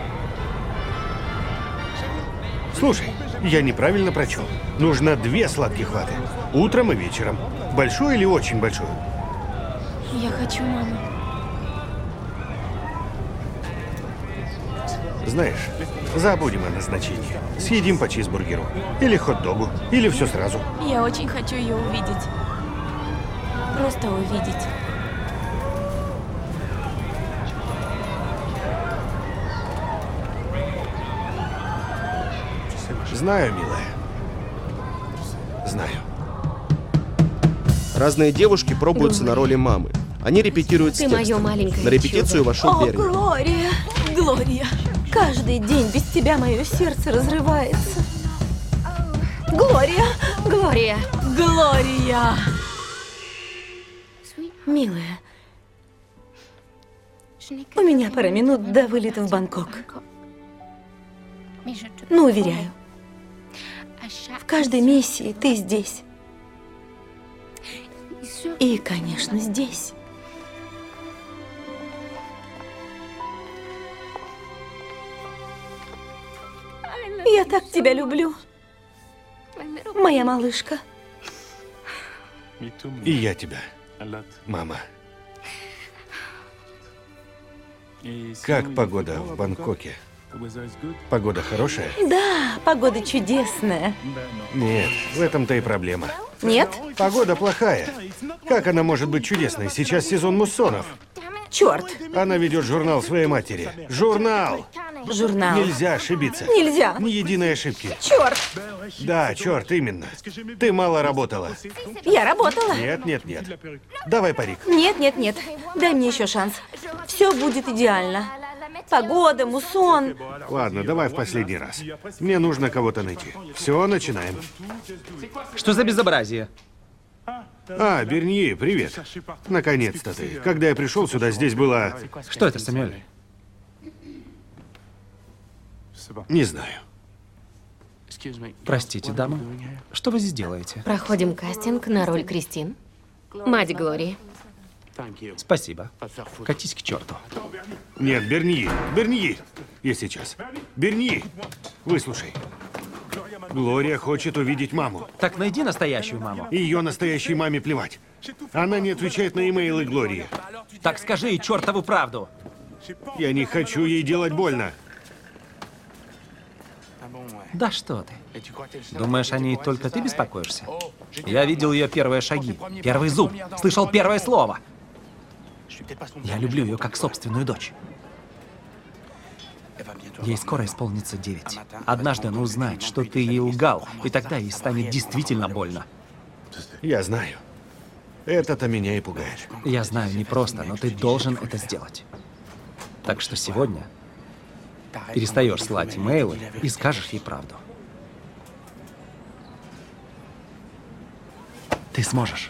Слушай, я неправильно прочел. Нужно 2 сладких ваты. Утром и вечером. Большую или очень большую? Я хочу маму. Знаешь, забудем о назначении. Съедим по чизбургеру. Или хот-догу. Или все сразу. Я очень хочу ее увидеть. Просто увидеть. Знаю, милая. Знаю. Разные девушки пробуются на роли мамы. Они репетируют с Ты моё текстом. маленькое На репетицию чудо. вошел О, Берни. Глория! Глория! Каждый день без тебя мое сердце разрывается. Глория! Глория! Глория! Милая, у меня пара минут до вылета в Бангкок. Но уверяю, в каждой миссии ты здесь. И, конечно, здесь. Я так тебя люблю, моя малышка. И я тебя, мама. Как погода в Бангкоке? Погода хорошая? Да, погода чудесная. Нет, в этом-то и проблема. Нет? Погода плохая. Как она может быть чудесной? Сейчас сезон муссонов. Черт! Она ведет журнал своей матери. Журнал! Журнал. Нельзя ошибиться. Нельзя. Ни единой ошибки. Черт! Да, черт, именно. Ты мало работала. Я работала. Нет, нет, нет. Давай парик. Нет, нет, нет. Дай мне еще шанс. Все будет идеально. Погода, муссон. Ладно, давай в последний раз. Мне нужно кого-то найти. Все, начинаем. Что за безобразие? А, Бернье, привет. Наконец-то ты. Когда я пришел сюда, здесь было... Что это, Сэмюэль? Не знаю. Простите, дама. Что вы здесь делаете? Проходим кастинг на роль Кристин. Мать Глории. Спасибо. Катись к черту. Нет, Бернье. Бернье. Я сейчас. Бернье. Выслушай. Глория хочет увидеть маму. Так найди настоящую маму. Ее настоящей маме плевать. Она не отвечает на имейлы Глории. Так скажи ей чертову правду. Я не хочу ей делать больно. Да что ты. Думаешь, о ней только ты беспокоишься? Я видел ее первые шаги, первый зуб, слышал первое слово. Я люблю ее как собственную дочь. Ей скоро исполнится 9. Однажды она узнает, что ты ей лгал, и тогда ей станет действительно больно. Я знаю. Это-то меня и пугает. Я знаю, непросто, но ты должен это сделать. Так что сегодня перестаешь слать имейлы и скажешь ей правду. Ты сможешь.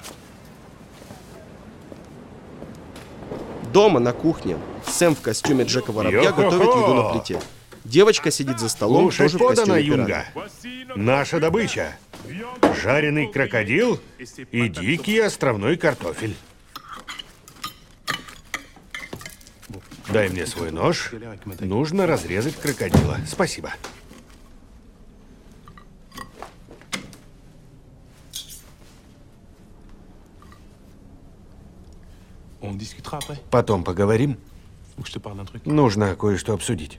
Дома на кухне Сэм в костюме Джека Воробья Йо-хо-хо! готовит еду на плите. Девочка сидит за столом, Слушать тоже в подано, костюме Юнга. пирата. Наша добыча. Жареный крокодил и дикий островной картофель. Дай мне свой нож. Нужно разрезать крокодила. Спасибо. Потом поговорим. Нужно кое-что обсудить.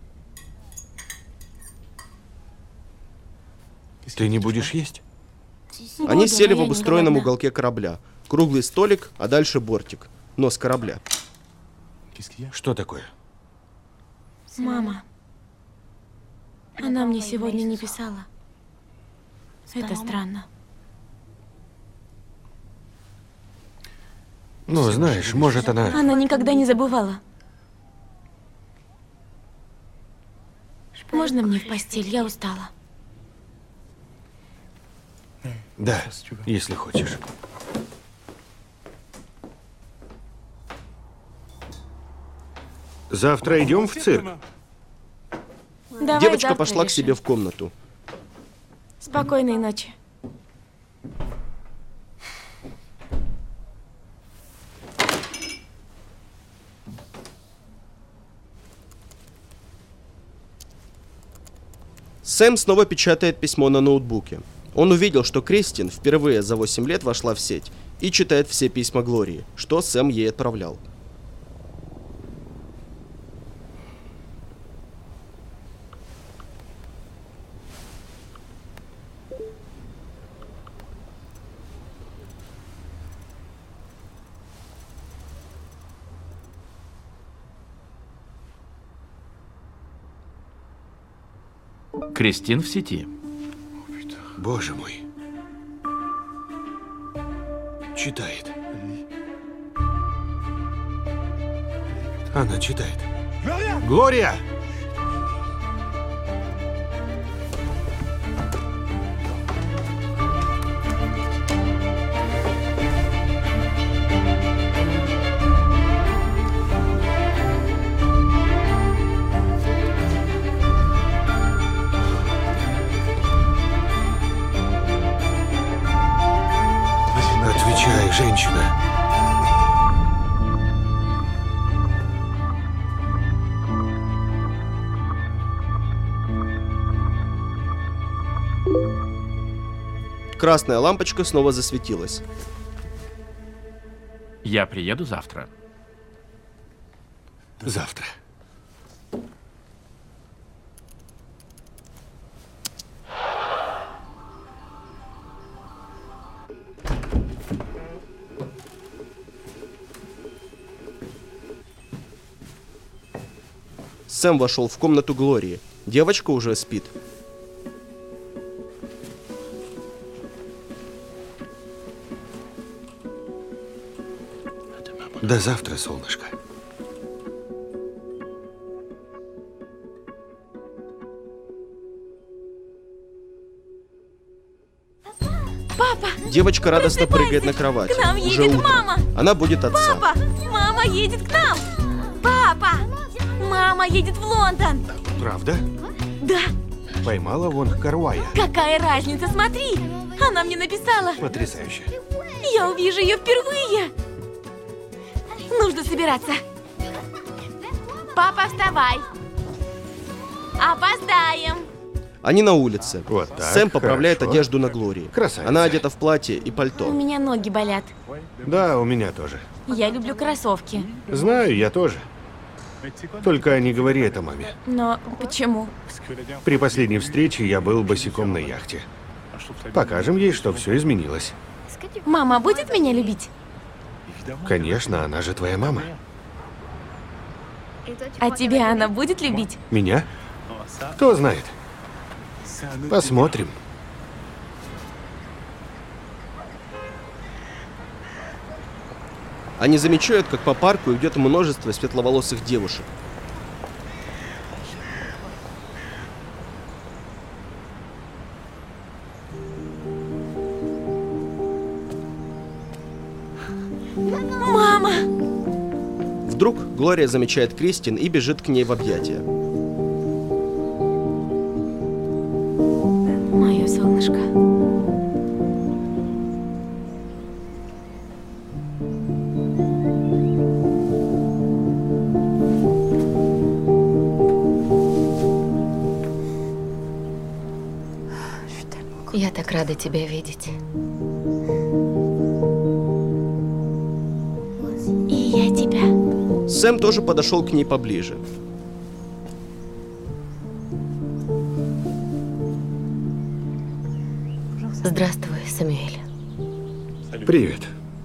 Ты не будешь есть? Они сели в но я не обустроенном голодна. уголке корабля. Круглый столик, а дальше бортик. Нос корабля. Что такое? Мама. Она мне сегодня не писала. Это странно. Ну, знаешь, может, она... Она никогда не забывала. Можно мне в постель? Я устала. Да, если хочешь. Завтра идем в цирк? Давай Девочка завтра пошла к решим. себе в комнату. Спокойной ночи. Сэм снова печатает письмо на ноутбуке. Он увидел, что Кристин впервые за 8 лет вошла в сеть и читает все письма Глории, что Сэм ей отправлял. Кристин в сети. Боже мой. Читает. Она читает. Глория! Отвечай, женщина. Красная лампочка снова засветилась. Я приеду завтра. Завтра. Сэм вошел в комнату Глории. Девочка уже спит. До завтра, солнышко. Папа! Девочка радостно прыгает на кровать. К нам Уже едет утро. мама! Она будет отца. Папа! Мама едет к нам! Папа! Мама едет в Лондон! Правда? Да! Поймала вон Карвая. Какая разница, смотри! Она мне написала! Потрясающе. Я увижу ее впервые! Нужно собираться. Папа, вставай! Опоздаем! Они на улице. Вот так, Сэм поправляет хорошо. одежду на Глории. Красавица. Она одета в платье и У пальто. меня ноги болят. Да, у меня тоже. Я люблю кроссовки. Знаю, я тоже. Только не говори это маме. Но почему? При последней встрече я был босиком на яхте. Покажем ей, что все изменилось. Мама будет меня любить? Конечно, она же твоя мама. А тебя она будет любить? Меня? Кто знает. Посмотрим. Они замечают, как по парку идет множество светловолосых девушек. Мама! Вдруг Глория замечает Кристин и бежит к ней в объятия. Мое солнышко. Я так рада тебя видеть. И я тебя. Сэм тоже подошел к ней поближе. Здравствуй, Самюэль. Привет.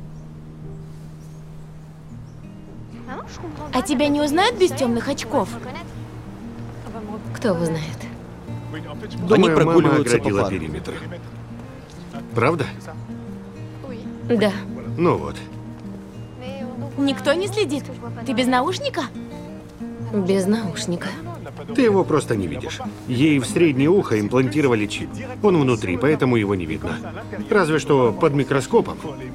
А тебя не узнают без темных очков? Кто узнает? Они Думаю, прогуливаются мама по оградила парку. периметр. Правда? Да. Ну вот. Никто не следит? Ты без наушника? Без наушника. Ты его просто не видишь. Ей в среднее ухо имплантировали чип. Он внутри, поэтому его не видно. Разве что под микроскопом.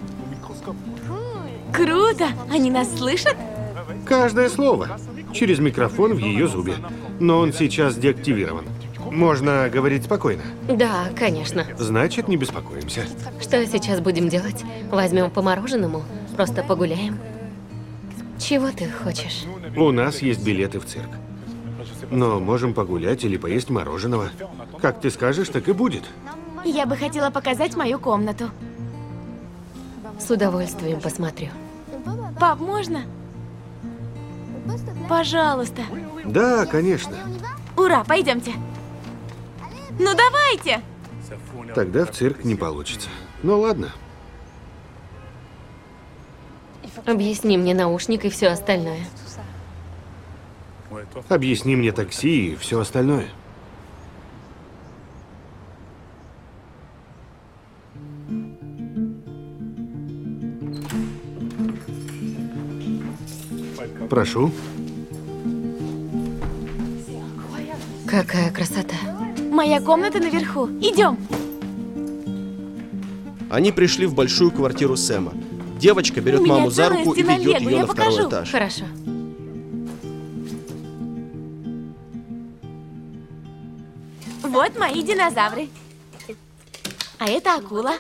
Круто! Они нас слышат? Каждое слово. Через микрофон в ее зубе. Но он сейчас деактивирован. Можно говорить спокойно. Да, конечно. Значит, не беспокоимся. Что сейчас будем делать? Возьмем по мороженому? Просто погуляем? Чего ты хочешь? У нас есть билеты в цирк. Но можем погулять или поесть мороженого. Как ты скажешь, так и будет. Я бы хотела показать мою комнату. С удовольствием посмотрю. Пап, можно? Пожалуйста. Да, конечно. Ура, пойдемте. Ну давайте! Тогда в цирк не получится. Ну ладно. Объясни мне наушник и все остальное. Объясни мне такси и все остальное. Прошу. Какая красота. Моя комната наверху. Идем. Они пришли в большую квартиру Сэма. Девочка берет У меня маму за целая руку и стена ведет Лего, ее я на второй покажу. этаж. Хорошо. Вот мои динозавры. А это акула.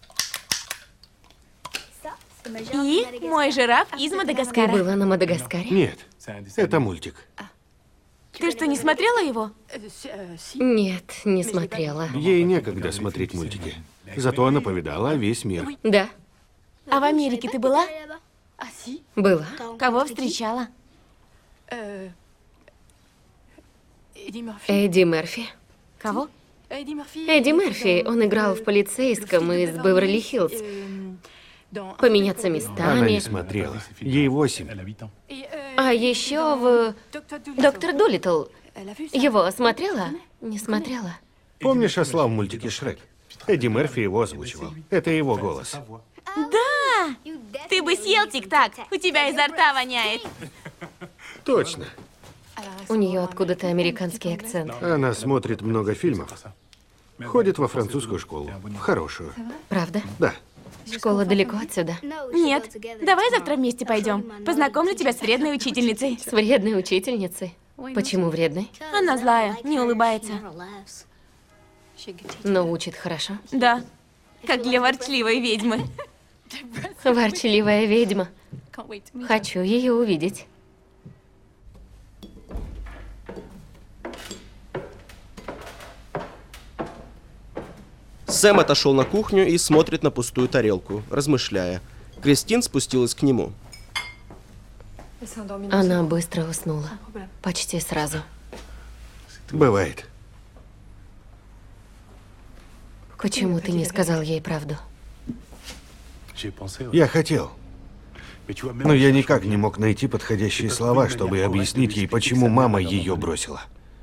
И мой жираф из Ты Мадагаскара. была на Мадагаскаре? Нет, это мультик. Ты что, не смотрела его? Нет, не смотрела. Ей некогда смотреть мультики. Зато она повидала весь мир. Да, А в Америке ты была? была. Кого встречала? Эдди Мерфи. Кого? Эдди Мерфи, он играл в полицейском из Беверли-Хиллз. Поменяться Она местами. не смотрела. Ей 8. А еще в Доктор Дулиттл. Его смотрела? Не смотрела. Помнишь осла в мультике «Шрек»? Эдди Мерфи его озвучивал. Это его голос. Да! Ты бы съел тик-так. У тебя изо рта воняет. Точно. У нее откуда-то американский акцент. Она смотрит много фильмов. Ходит во французскую школу. В хорошую. Правда? Да. Школа далеко отсюда. Нет. Давай завтра вместе пойдем. Познакомлю тебя с вредной учительницей. С вредной учительницей. Почему вредной? Она злая, не улыбается. Но учит хорошо. Да. Как для ворчливой ведьмы. Ворчливая ведьма. Хочу ее увидеть. Сэм отошел на кухню и смотрит на пустую тарелку, размышляя. Кристин спустилась к нему. Она быстро уснула. Почти сразу. Бывает. Почему ты не сказал ей правду? Я хотел. Но я никак не мог найти подходящие слова, чтобы объяснить ей, почему мама ее бросила.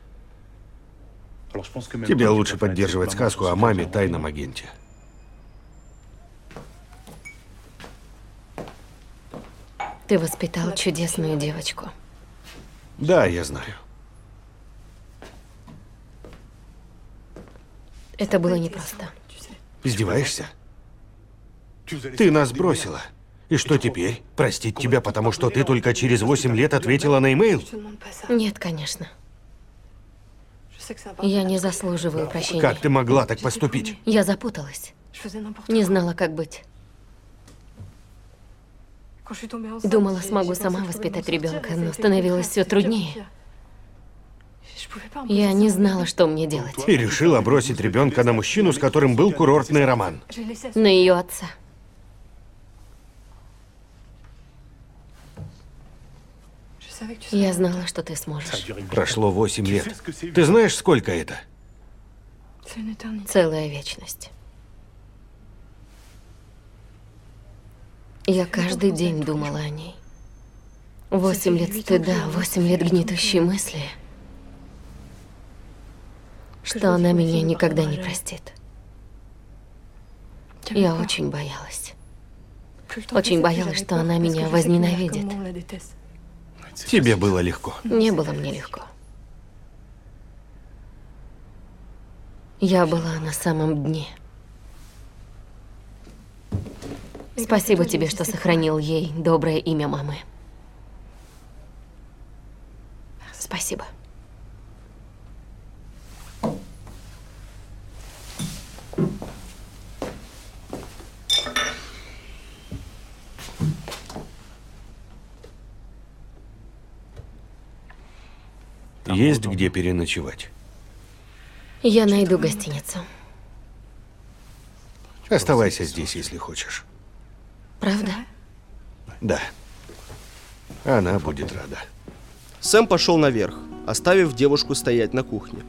Тебе лучше поддерживать сказку о маме тайном агенте. Ты воспитал чудесную девочку. Да, я знаю. Это было непросто. Издеваешься? Ты нас бросила. И что теперь? Простить тебя, потому что ты только через 8 лет ответила на имейл? Нет, конечно. Я не заслуживаю прощения. Как ты могла так поступить? Я запуталась. Не знала, как быть. Думала, смогу сама воспитать ребенка, но становилось все труднее. Я не знала, что мне делать. И решила бросить ребенка на мужчину, с которым был курортный роман. На ее отца. Я знала, что ты сможешь. Прошло 8 лет. Ты знаешь, сколько это? Целая вечность. Я каждый день думала о ней. 8 лет стыда, 8 лет гнетущей мысли, что она меня никогда не простит. Я очень боялась. Очень боялась, что она меня возненавидит. Тебе было легко. Не было мне легко. Я была на самом дне. Спасибо тебе, что сохранил ей доброе имя мамы. Спасибо. Есть где переночевать? Я найду гостиницу. Оставайся здесь, если хочешь. Правда? Да. Она будет рада. Сэм пошел наверх, оставив девушку стоять на кухне.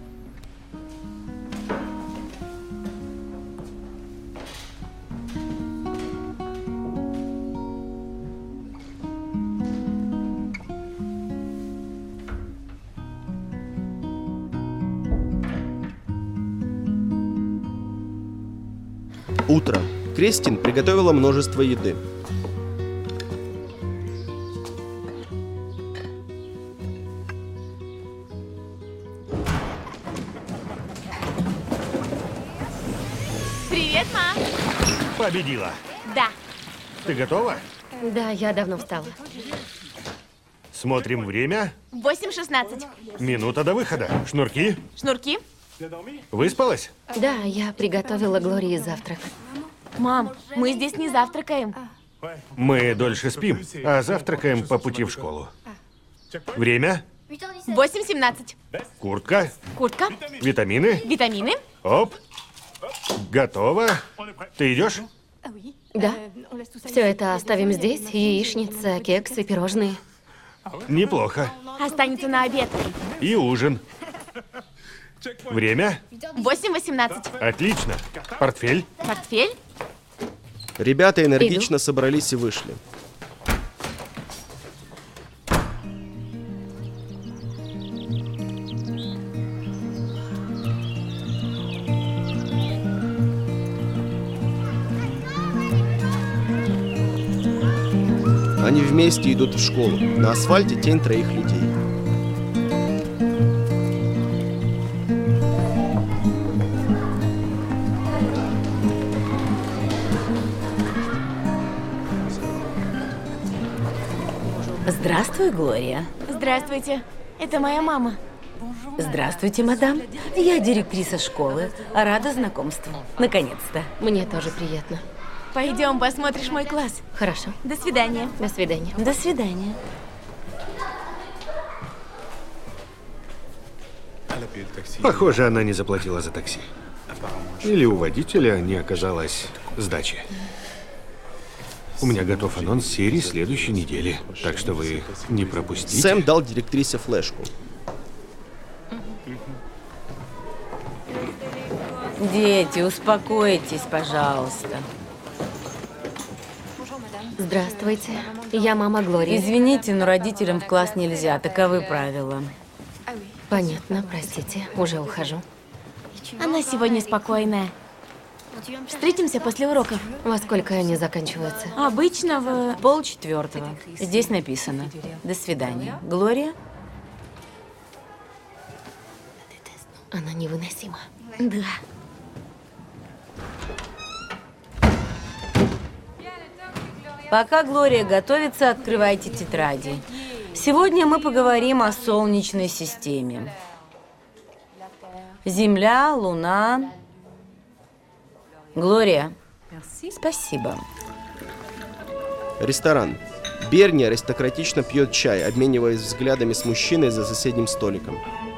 Утро. Кристин приготовила множество еды. Привет, мам. Победила. Да. Ты готова? Да, я давно встала. Смотрим время. 8:16. Минута до выхода. Шнурки. Шнурки? Выспалась? Да, я приготовила Глории завтрак. Мам, мы здесь не завтракаем. Мы дольше спим, а завтракаем по пути в школу. Время. 8:17. Куртка. Куртка? Витамины. Витамины? Оп. Готово. Ты идешь? Да. Все это оставим здесь. Яичница, кексы, пирожные. Неплохо. Останется на обед. И ужин. Время. 8:18. Отлично. Портфель. Портфель? Ребята энергично собрались и вышли. Они вместе идут в школу. На асфальте тень троих людей. Здравствуй, Глория. Здравствуйте. Это моя мама. Здравствуйте, мадам. Я директриса школы. Рада знакомству. Наконец-то. Мне тоже приятно. Пойдем, посмотришь мой класс. Хорошо. До свидания. До свидания. До свидания. Похоже, она не заплатила за такси. Или у водителя не оказалось сдачи. У меня готов анонс серии следующей недели, так что вы не пропустите. Сэм дал директрисе флешку. Дети, успокойтесь, пожалуйста. Здравствуйте. Я мама Глории. Извините, но родителям в класс нельзя. Таковы правила. Понятно, простите. Уже ухожу. Она сегодня спокойная. Встретимся после уроков. Во сколько они заканчиваются? Обычно в... 3:30. Здесь написано. До свидания. Глория? Она невыносима. Да. Пока Глория готовится, открывайте тетради. Сегодня мы поговорим о Солнечной системе. Земля, Луна. Глория. Спасибо. Ресторан. Берни аристократично пьет чай, обмениваясь взглядами с мужчиной за соседним столиком.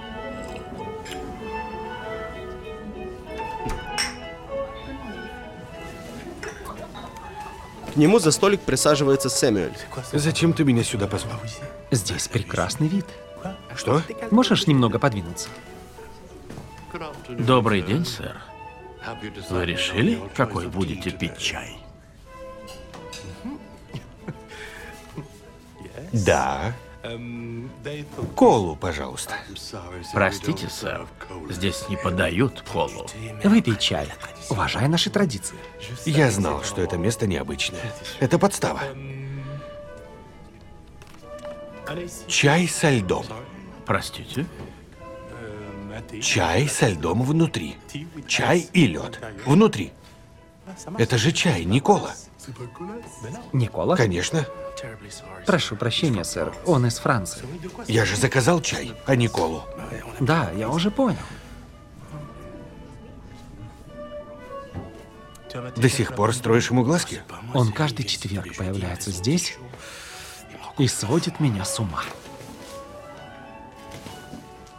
К нему за столик присаживается Сэмюэль. Зачем ты меня сюда позвал? Здесь прекрасный вид. Что? Можешь немного подвинуться? Добрый день, сэр. Вы решили, какой будете пить чай? Да. Колу, пожалуйста. Простите, сэр, здесь не подают колу. Выпей чай. Уважай наши традиции. Я знал, что это место необычное. Это подстава. Чай со льдом. Простите? Чай со льдом внутри. Чай и лед. Внутри. Это же чай, не кола. Никола? Конечно. Прошу прощения, сэр. Он из Франции. Я же заказал чай, а не колу. Да, я уже понял. До сих пор строишь ему глазки? Он каждый четверг появляется здесь и сводит меня с ума.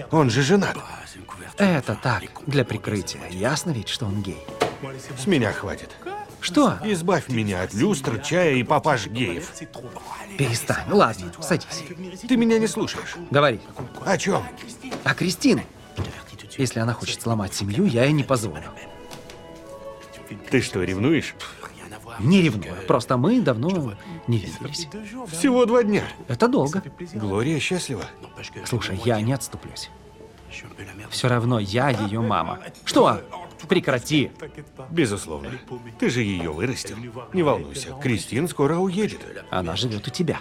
Он же женат. Это так, для прикрытия. Ясно ведь, что он гей. С меня хватит. Что? Избавь меня от люстр, чая и папаш геев. Перестань. Ладно, садись. Ты меня не слушаешь. Говори. О чем? А Кристина? Если она хочет сломать семью, я ей не позволю. Ты что, ревнуешь? Не ревную. Просто мы давно не виделись. Всего 2 дня. Это долго. Глория счастлива. Слушай, я не отступлюсь. Все равно я ее мама. Что? Прекрати. Безусловно. Ты же ее вырастил. Не волнуйся, Кристин скоро уедет. Она живет у тебя.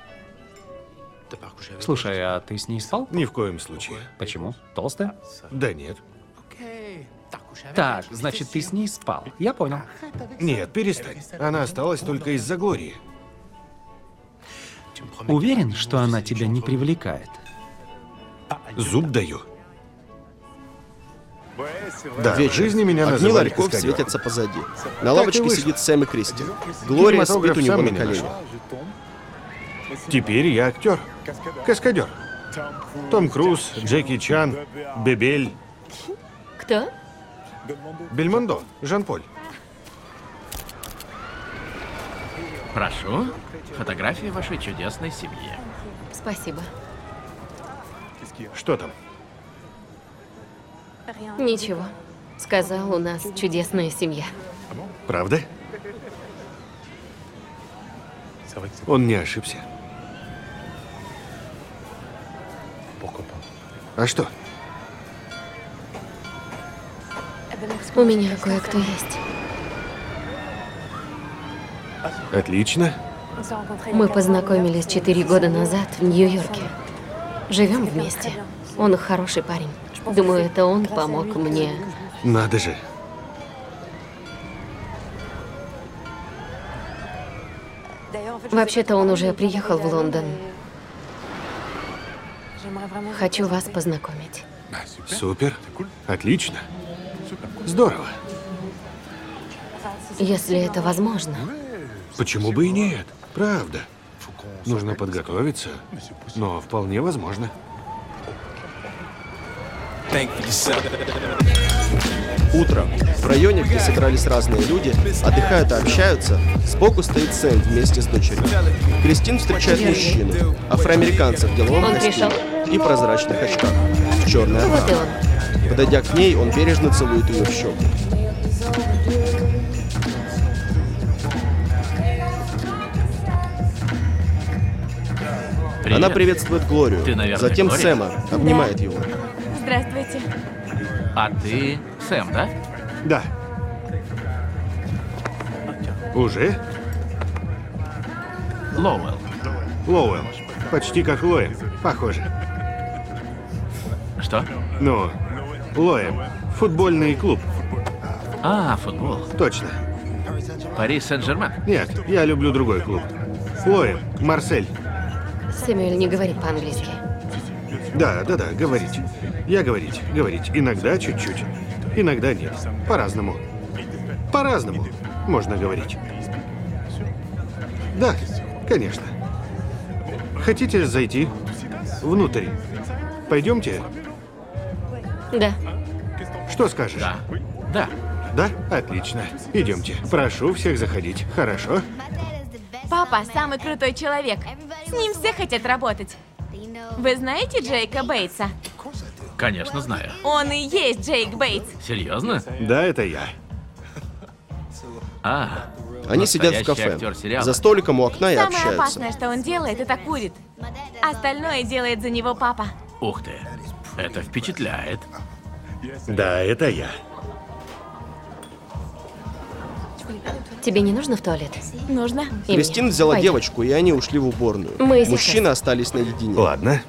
Слушай, а ты с ней спал? Ни в коем случае. Почему? Толстая? Да нет. Так, значит, ты с ней спал. Я понял. Нет, перестань. Она осталась только из-за Глории. Уверен, что она тебя не привлекает? Зуб даю. Да, в Вечер. жизни меня Огни называли ларьков каскадёром. светятся позади. На Так и лавочке вышло. сидит Сэм и Кристи. Глория спит Кинематограф у него сам на меня коленях. нашел. Теперь я актер. Каскадер. Том Круз, Джеки Чан, Бебель, Кто? Бельмондо, Жан-Поль. Прошу, фотографии вашей чудесной семьи. Спасибо. Что там? Ничего. Сказал, у нас чудесная семья. Правда? Он не ошибся. А что? У меня кое-кто есть. Отлично. Мы познакомились 4 года назад в Нью-Йорке. Живем вместе. Он хороший парень. Думаю, это он помог мне. Надо же. Вообще-то он уже приехал в Лондон. Хочу вас познакомить. Супер. Отлично. Здорово. Если это возможно. Почему бы и нет? Правда. Нужно подготовиться, но вполне возможно. Утро. В районе, где собирались разные люди, отдыхают и общаются, сбоку стоит Сэм вместе с дочерью. Кристин встречает мужчину, афроамериканца в деловом Он костюме пришел? и прозрачных очках, в черной Вот и оправе. он. Подойдя к ней, он бережно целует ее в щеку. Привет. Она приветствует Глорию, Ты, наверное, затем Глория? Сэма, обнимает его. Здравствуйте. А ты Сэм, да? Да. Уже? Лоуэлл. Лоуэлл. Почти как Лоэм. Похоже. Что? Ну, Лоэм. Футбольный клуб. А, футбол. Точно. Пари Сен-Жермен. Нет, я люблю другой клуб. Лоэм. Марсель. Сэмюэль не говорит по-английски. Да, говорить. Я говорить. Иногда чуть-чуть. Иногда нет. По-разному. По-разному можно говорить. Да, конечно. Хотите зайти внутрь? Пойдемте? Да. Что скажешь? Да. Да. Да? Отлично. Идемте. Прошу всех заходить. Хорошо? Папа самый крутой человек. С ним все хотят работать. Вы знаете Джейка Бейтса? Конечно, знаю. Он и есть Джейк Бейтс. Серьезно? Да, это я. А, Они сидят в настоящий кафе, актер сериала. за столиком у окна и Самое общаются. опасное, что он делает, это курит. Остальное делает за него папа. Ух ты. Это впечатляет. Да, это я. Тебе не нужно в туалет? Нужно? И мне. Кристин взяла Пойдем. девочку, и они ушли в уборную. Мы сейчас. Мужчины остались наедине. Ладно.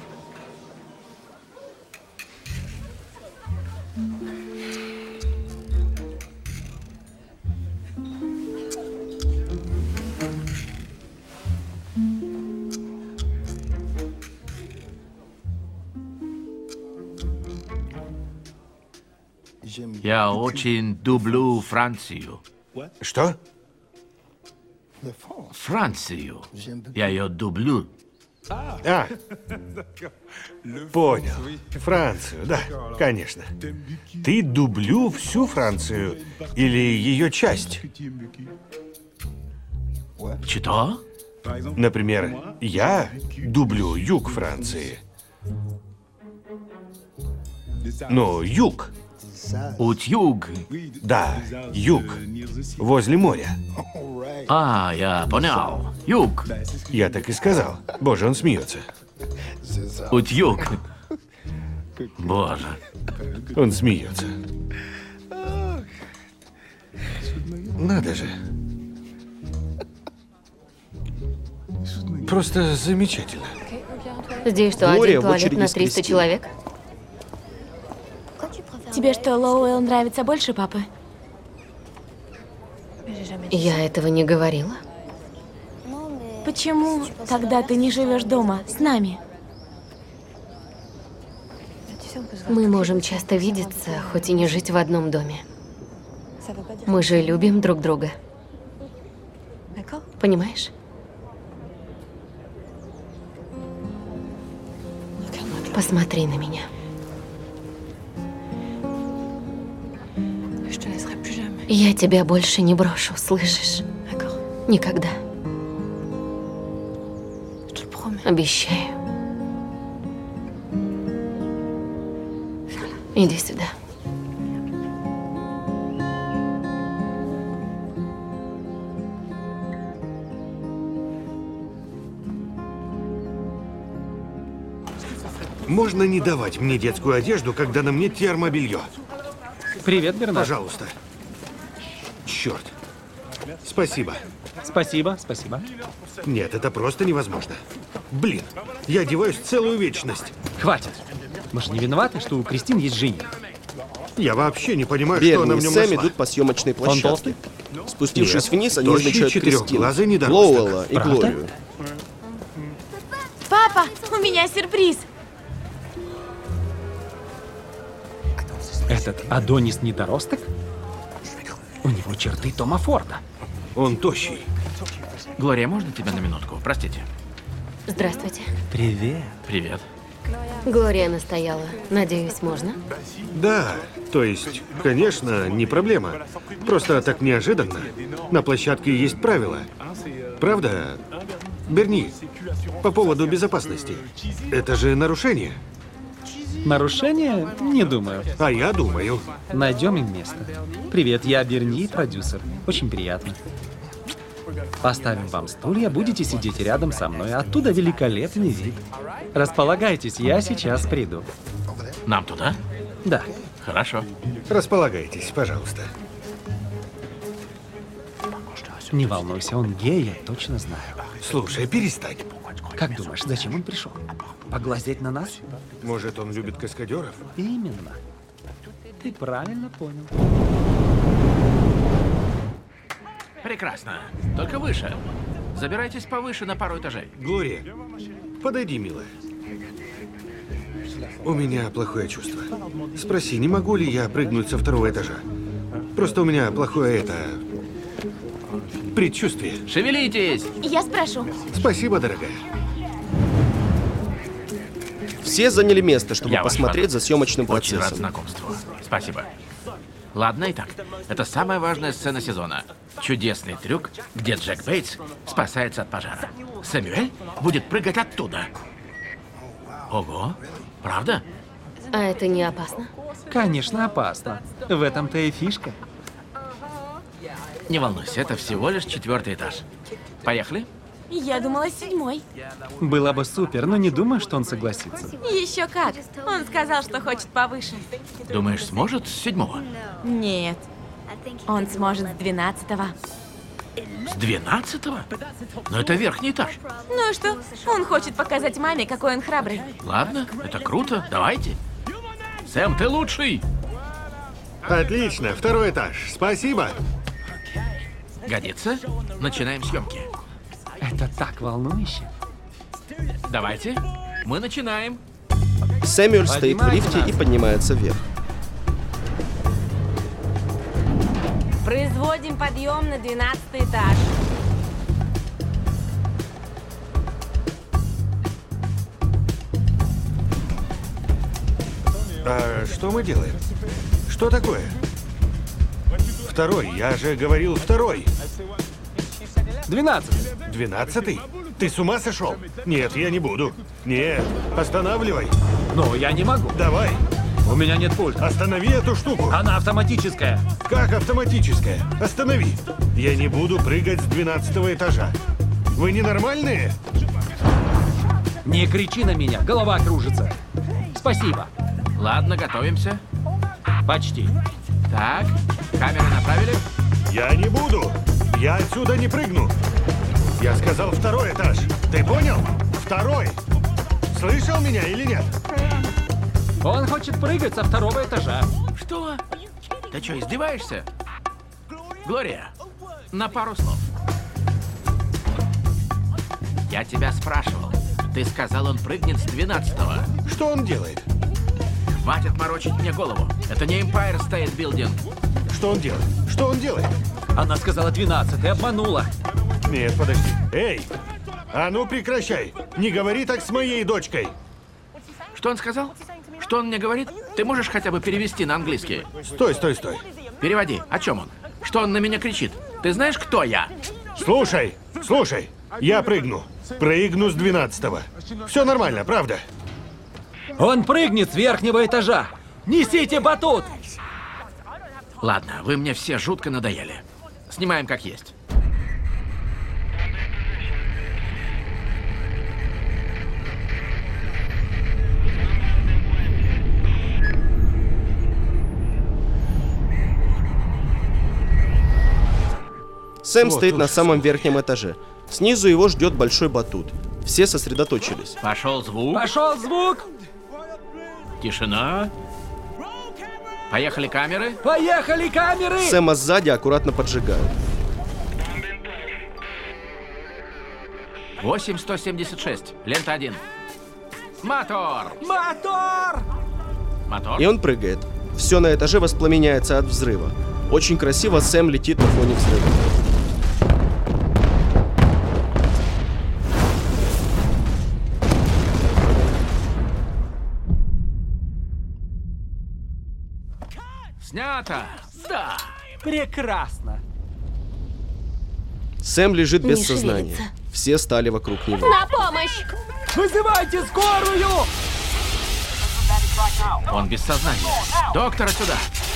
Я очень люблю Францию. Что? Францию. Я ее люблю. А, понял. Францию, да, конечно. Ты дублю всю Францию или ее часть? Что? Например, я дублю юг Франции. Ну, юг. Утюг. Да, юг. Возле моря. А, я понял. Юг. Я так и сказал. Боже, он смеется. Утюг. Боже. Он смеется. Надо же. Просто замечательно. Здесь что, Глория один в туалет очереди на с 300 Кристиной. человек? Тебе что, Лоуэлл нравится больше папы? Я этого не говорила. Почему тогда ты не живешь дома с нами? Мы можем часто видеться, хоть и не жить в одном доме. Мы же любим друг друга. Понимаешь? Посмотри на меня. Я тебя больше не брошу, слышишь? Никогда. Обещаю. Иди сюда. Можно не давать мне детскую одежду, когда на мне термобелье? Привет, Бернард. Пожалуйста. Черт. Спасибо. Спасибо, спасибо. Нет, это просто невозможно. Блин, я одеваюсь целую вечность. Хватит. Мы же не виноваты, что у Кристин есть жених. Я вообще не понимаю, что она Берни в и нем Сэм нашла. идут по съемочной толстый? площадке. Спустившись Нет, вниз, они тощий, замечают четырехглазый Кристину, недоросток. Лоуэлла и Правда? Глорию. Папа, у меня сюрприз. Этот Адонис недоросток? У него черты Тома Форда. Он тощий. Глория, можно тебя на минутку? Простите. Здравствуйте. Привет. Привет. Глория настояла. Надеюсь, можно? Да, то есть, конечно, не проблема. Просто так неожиданно. На площадке есть правила. Правда, Берни? По поводу безопасности. Это же нарушение. Нарушение? Не думаю. А я думаю. Найдем им место. Привет, я Берни, продюсер. Очень приятно. Поставим вам стулья, будете сидеть рядом со мной. Оттуда великолепный вид. Располагайтесь, я сейчас приду. Нам туда? Да. Хорошо. Располагайтесь, пожалуйста. Не волнуйся, он гей, я точно знаю. Слушай, перестань. Как думаешь, зачем он пришел? Поглазеть на нас? Может, он любит каскадеров? Именно. Ты правильно понял. Прекрасно. Только выше. Забирайтесь повыше на пару этажей. Глория, подойди, милая. У меня плохое чувство. Спроси, не могу ли я прыгнуть со второго этажа? Просто у меня плохое предчувствие. Шевелитесь! Я спрошу. Спасибо, дорогая. Все заняли место, чтобы Я ваш посмотреть фанат. за съемочным Очень рад процессом. знакомству. Спасибо. Ладно, итак. Это самая важная сцена сезона. Чудесный трюк, где Джек Бейтс спасается от пожара. Сэмюэль будет прыгать оттуда. Ого, правда? А это не опасно? Конечно, опасно. В этом-то и фишка. Не волнуйся, это всего лишь 4-й этаж. Поехали? Я думала, 7-й. Было бы супер, но не думаю, что он согласится. Еще как. Он сказал, что хочет повыше. Думаешь, сможет с 7-го? Нет. Он сможет с 12-го. С 12-го? Но это верхний этаж. Ну и что? Он хочет показать маме, какой он храбрый. Ладно, это круто, давайте. Сэм, ты лучший! Отлично, второй этаж. Спасибо. Годится? Начинаем съемки. Это так волнующе. Давайте, мы начинаем. Сэмюэль стоит в Поднимайте лифте нас. и поднимается вверх. Производим подъем на 12 этаж. А что мы делаем? Что такое? Второй, я же говорил второй. 12. 12-й? Ты с ума сошел? Нет, я не буду. Нет, останавливай. Но я не могу. Давай, У меня нет пульта. останови эту штуку. Она автоматическая. Как автоматическая? Останови. Я не буду прыгать с 12-го этажа. Вы ненормальные? Не кричи на меня, голова кружится. Спасибо. Ладно, готовимся. Почти. Так, камеры направили. Я не буду. Я отсюда не прыгну. Я сказал второй этаж. Ты понял? Второй. Слышал меня или нет? Он хочет прыгать со 2-го этажа. Что? Ты что, издеваешься? Глория, на пару слов. Я тебя спрашивал. Ты сказал, он прыгнет с 12-го. Что он делает? Хватит морочить мне голову. Это не Empire State Building. Что он делает? Что он делает? Она сказала 12, ты обманула. Нет, подожди. Эй! А ну прекращай! Не говори так с моей дочкой! Что он сказал? Что он мне говорит? Ты можешь хотя бы перевести на английский? Стой, стой, стой. Переводи. О чем он? Что он на меня кричит? Ты знаешь, кто я? Слушай, слушай. Я прыгну. Прыгну с 12-го. Все нормально, правда? Он прыгнет с верхнего этажа. Несите батут! Ладно, вы мне все жутко надоели. Снимаем как есть. Сэм Вот стоит на уж. самом верхнем этаже. Снизу его ждет большой батут. Все сосредоточились. Пошел звук. Пошел звук! Тишина. Поехали камеры. Поехали камеры! Сэма сзади аккуратно поджигают. 8176. Лента 1. Мотор. Мотор! Мотор. И он прыгает. Все на этаже воспламеняется от взрыва. Очень красиво Сэм летит на фоне взрыва. Снято. Да. Прекрасно. Сэм лежит без Не сознания. шевелится. Все стали вокруг него. На помощь! Вызывайте скорую! Он без сознания. Доктора сюда.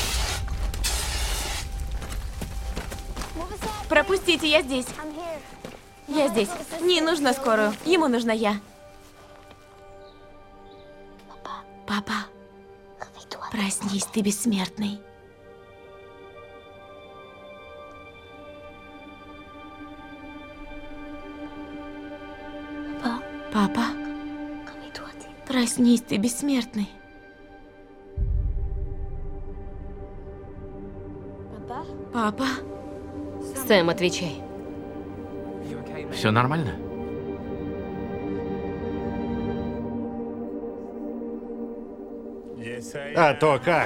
Пропустите, я здесь. Я здесь. Не нужно скорую. Ему нужна я. Папа, проснись, ты бессмертный. Папа, проснись, ты бессмертный. Папа, Сэм, отвечай. Все нормально? А то как?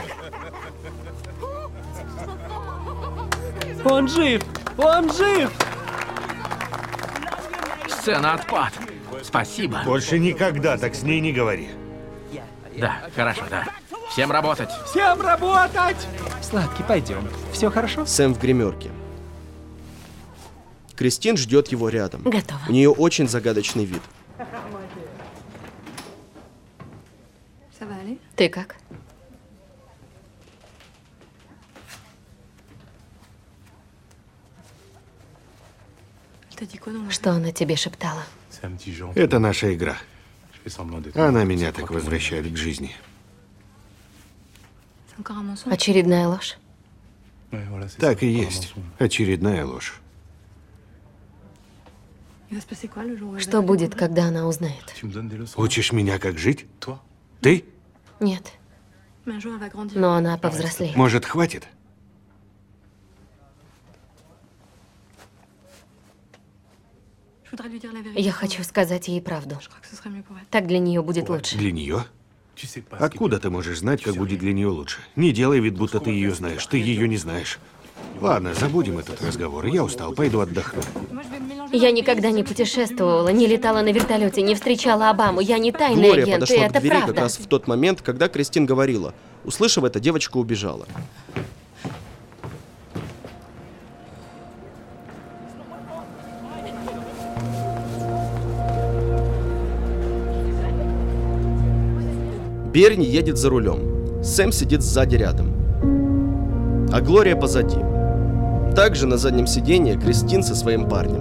Он жив! Он жив! Сцена отпад. Спасибо. Больше никогда так с ней не говори. Да, хорошо, да. Всем работать. Всем работать! Сладкий, пойдем. Все хорошо? Сэм в гримерке. Кристин ждет его рядом. Готово. У нее очень загадочный вид. Ты как? Что она тебе шептала? Это наша игра. Она меня так возвращает к жизни. Очередная ложь? Так и есть. Очередная ложь. Что будет, когда она узнает? Учишь меня, как жить? Ты? Нет. Но она повзрослеет. Может, хватит? Я хочу сказать ей правду. Так для нее будет лучше. Для нее? Откуда ты можешь знать, как будет для нее лучше? Не делай вид, будто ты ее знаешь. Ты ее не знаешь. Ладно, забудем этот разговор. Я устал, пойду отдохну. Я никогда не путешествовала, не летала на вертолете, не встречала Обаму. Я не тайный Глория агент, и подошла к это двери правда. как раз в тот момент, когда Кристин говорила. Услышав это, девочка убежала. Берни едет за рулем. Сэм сидит сзади рядом. А Глория позади. Также на заднем сиденье Кристин со своим парнем.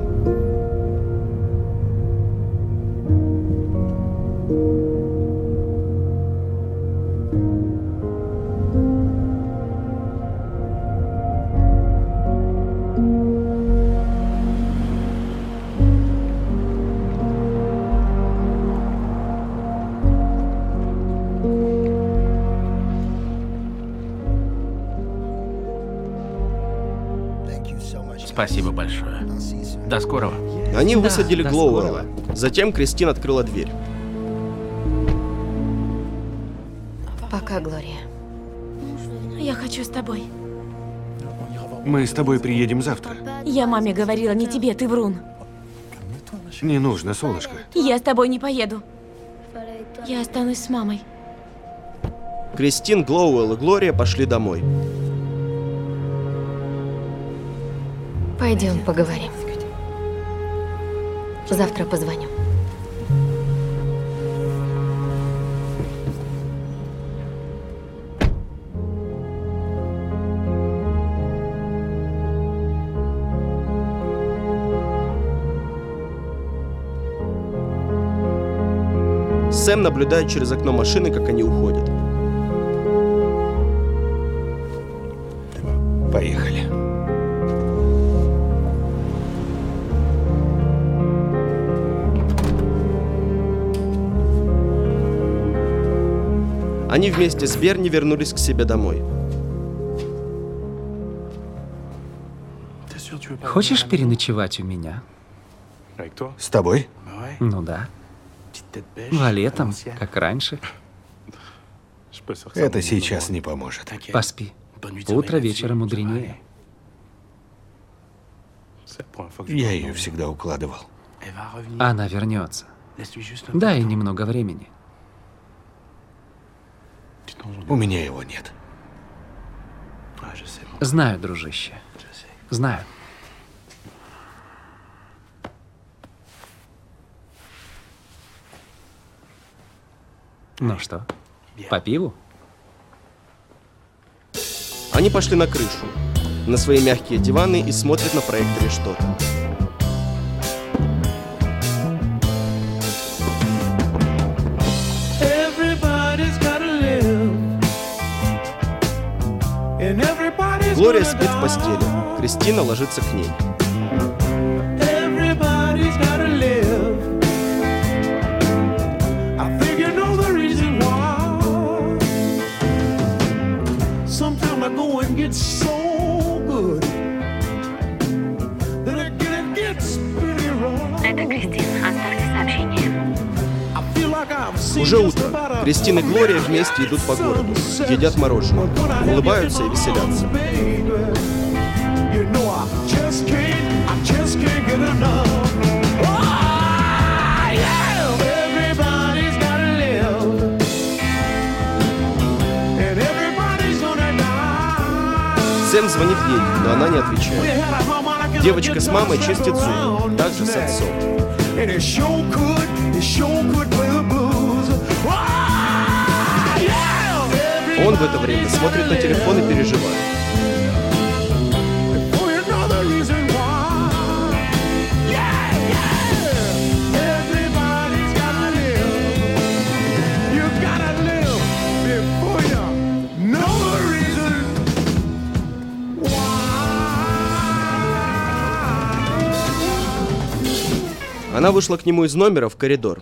Спасибо большое. До скорого. Они высадили до Глоуэлла. Затем Кристин открыла дверь. Пока, Глория. Я хочу с тобой. Мы с тобой приедем завтра. Я маме говорила, не тебе, ты врун. Не нужно, солнышко. Я с тобой не поеду. Я останусь с мамой. Кристин, Глоуэлл и Глория пошли домой. Пойдем поговорим. Завтра позвоню. Сэм наблюдает через окно машины, как они уходят. Поехали. Они вместе с Берни вернулись к себе домой. Хочешь переночевать у меня? С тобой? Ну да. Летом, как раньше. Это сейчас не поможет. Поспи. Утро вечера мудренее. Я ее всегда укладывал. Она вернется. Дай немного времени. У меня его нет. Знаю, дружище. Знаю. Ну что, по пиву? Они пошли на крышу, на свои мягкие диваны и смотрят на проекторе что-то. Глория спит в постели, Кристина ложится к ней. Это Кристин. Оставьте сообщение. Уже утро. Кристина и Глория вместе идут по городу, едят мороженое, улыбаются и веселятся. Сэм звонит ей, но она не отвечает. Девочка с мамой чистит зубы, также с отцом. Он в это время смотрит на телефон и переживает. Она вышла к нему из номера в коридор.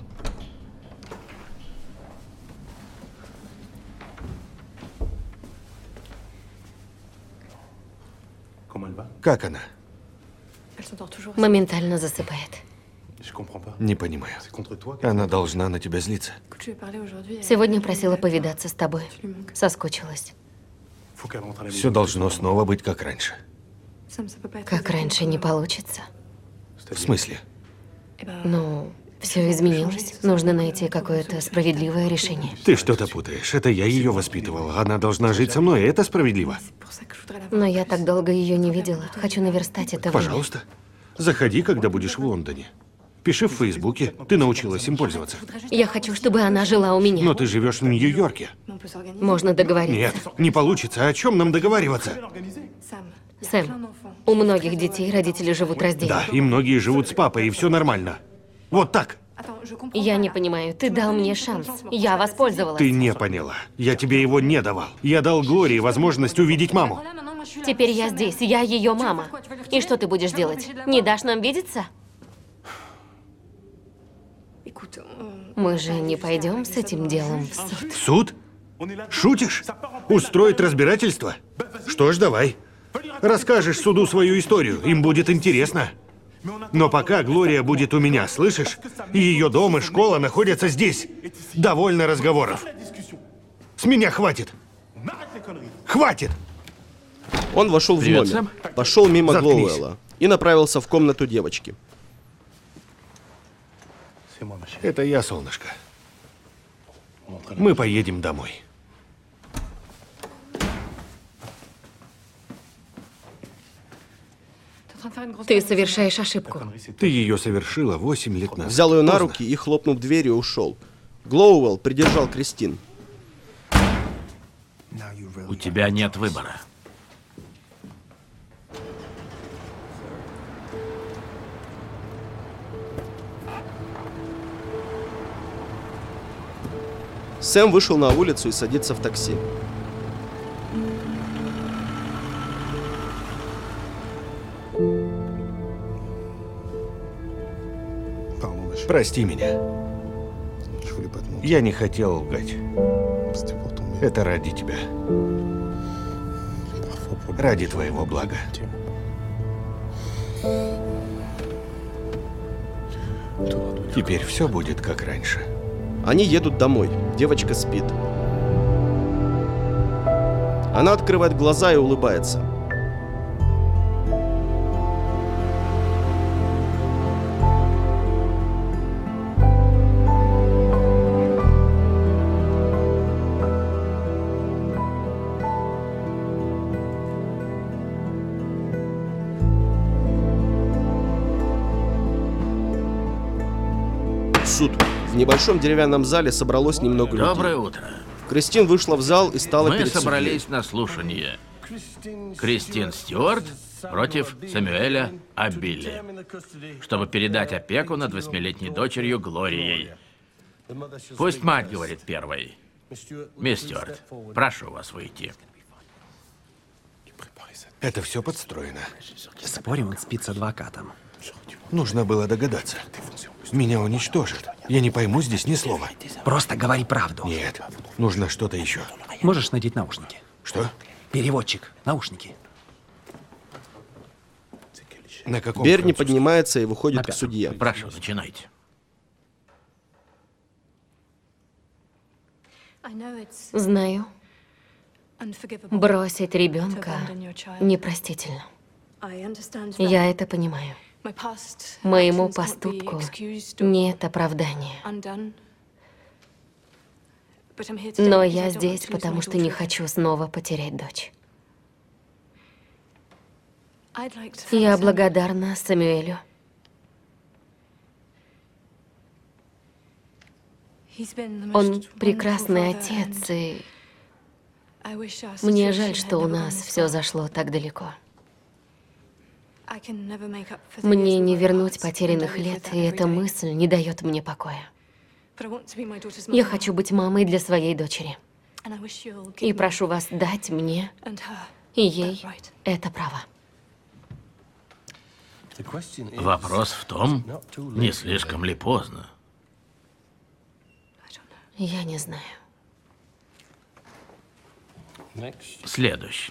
Как она? Моментально засыпает. Не понимаю. Она должна на тебя злиться. Сегодня просила повидаться с тобой. Соскучилась. Все должно снова быть как раньше. Как раньше не получится. В смысле? Ну, все изменилось. Нужно найти какое-то справедливое решение. Ты что-то путаешь. Это я ее воспитывал. Она должна жить со мной, и это справедливо. Но я так долго ее не видела. Хочу наверстать это время. Пожалуйста. Заходи, когда будешь в Лондоне. Пиши в Фейсбуке. Ты научилась им пользоваться. Я хочу, чтобы она жила у меня. Но ты живешь в Нью-Йорке. Можно договориться. Нет, не получится. О чем нам договариваться? Сэм, у многих детей родители живут раздельно. Да, и многие живут с папой, и все нормально. Вот так. Я не понимаю, ты дал мне шанс. Я воспользовалась. Ты не поняла. Я тебе его не давал. Я дал Глории возможность увидеть маму. Теперь я здесь, я ее мама. И что ты будешь делать? Не дашь нам видеться? Мы же не пойдем с этим делом в суд. В суд? Шутишь? Устроить разбирательство? Что ж, давай. Расскажешь суду свою историю, им будет интересно. Но пока Глория будет у меня, слышишь? И ее дом и школа находятся здесь. Довольно разговоров. С меня хватит. Хватит! Он вошел в Привет, номер, Сэм. пошел мимо Заткнись. Глоуэлла и направился в комнату девочки. Это я, солнышко. Мы поедем домой. Ты совершаешь ошибку. Ты ее совершила 8 лет назад. Взял ее на Поздно. руки и, хлопнув дверью, ушел. Глоуэлл придержал Кристин. У тебя нет выбора. Сэм вышел на улицу и садится в такси. Прости меня. Я не хотел лгать. Это ради тебя. Ради твоего блага. Теперь все будет как раньше. Они едут домой. Девочка спит. Она открывает глаза и улыбается. Суд. В небольшом деревянном зале собралось немного людей. Доброе утро. Кристин вышла в зал и стала Мы перед собрались на слушание. Кристин Стюарт против Сэмюэля Абилли, чтобы передать опеку над 8-летней дочерью Глорией. Пусть мать говорит первой. Мисс Стюарт, прошу вас выйти. Это все подстроено. Спорим, он спит с адвокатом. Нужно было догадаться. Меня уничтожат. Я не пойму здесь ни слова. Просто говори правду. Нет, нужно что-то еще. Можешь надеть наушники. Что? Переводчик. Наушники. На каком Берни французском? поднимается и выходит На к пятом. судье. Прошу, начинайте. Знаю, бросить ребенка непростительно. Я это понимаю. Моему поступку нет оправдания. Но я здесь, потому что не хочу снова потерять дочь. Я благодарна Сэмюэлю. Он прекрасный отец, и мне жаль, что у нас все зашло так далеко. Мне не вернуть потерянных лет, и эта мысль не дает мне покоя. Я хочу быть мамой для своей дочери. И прошу вас дать мне и ей это право. Вопрос в том, не слишком ли поздно. Я не знаю. Следующий.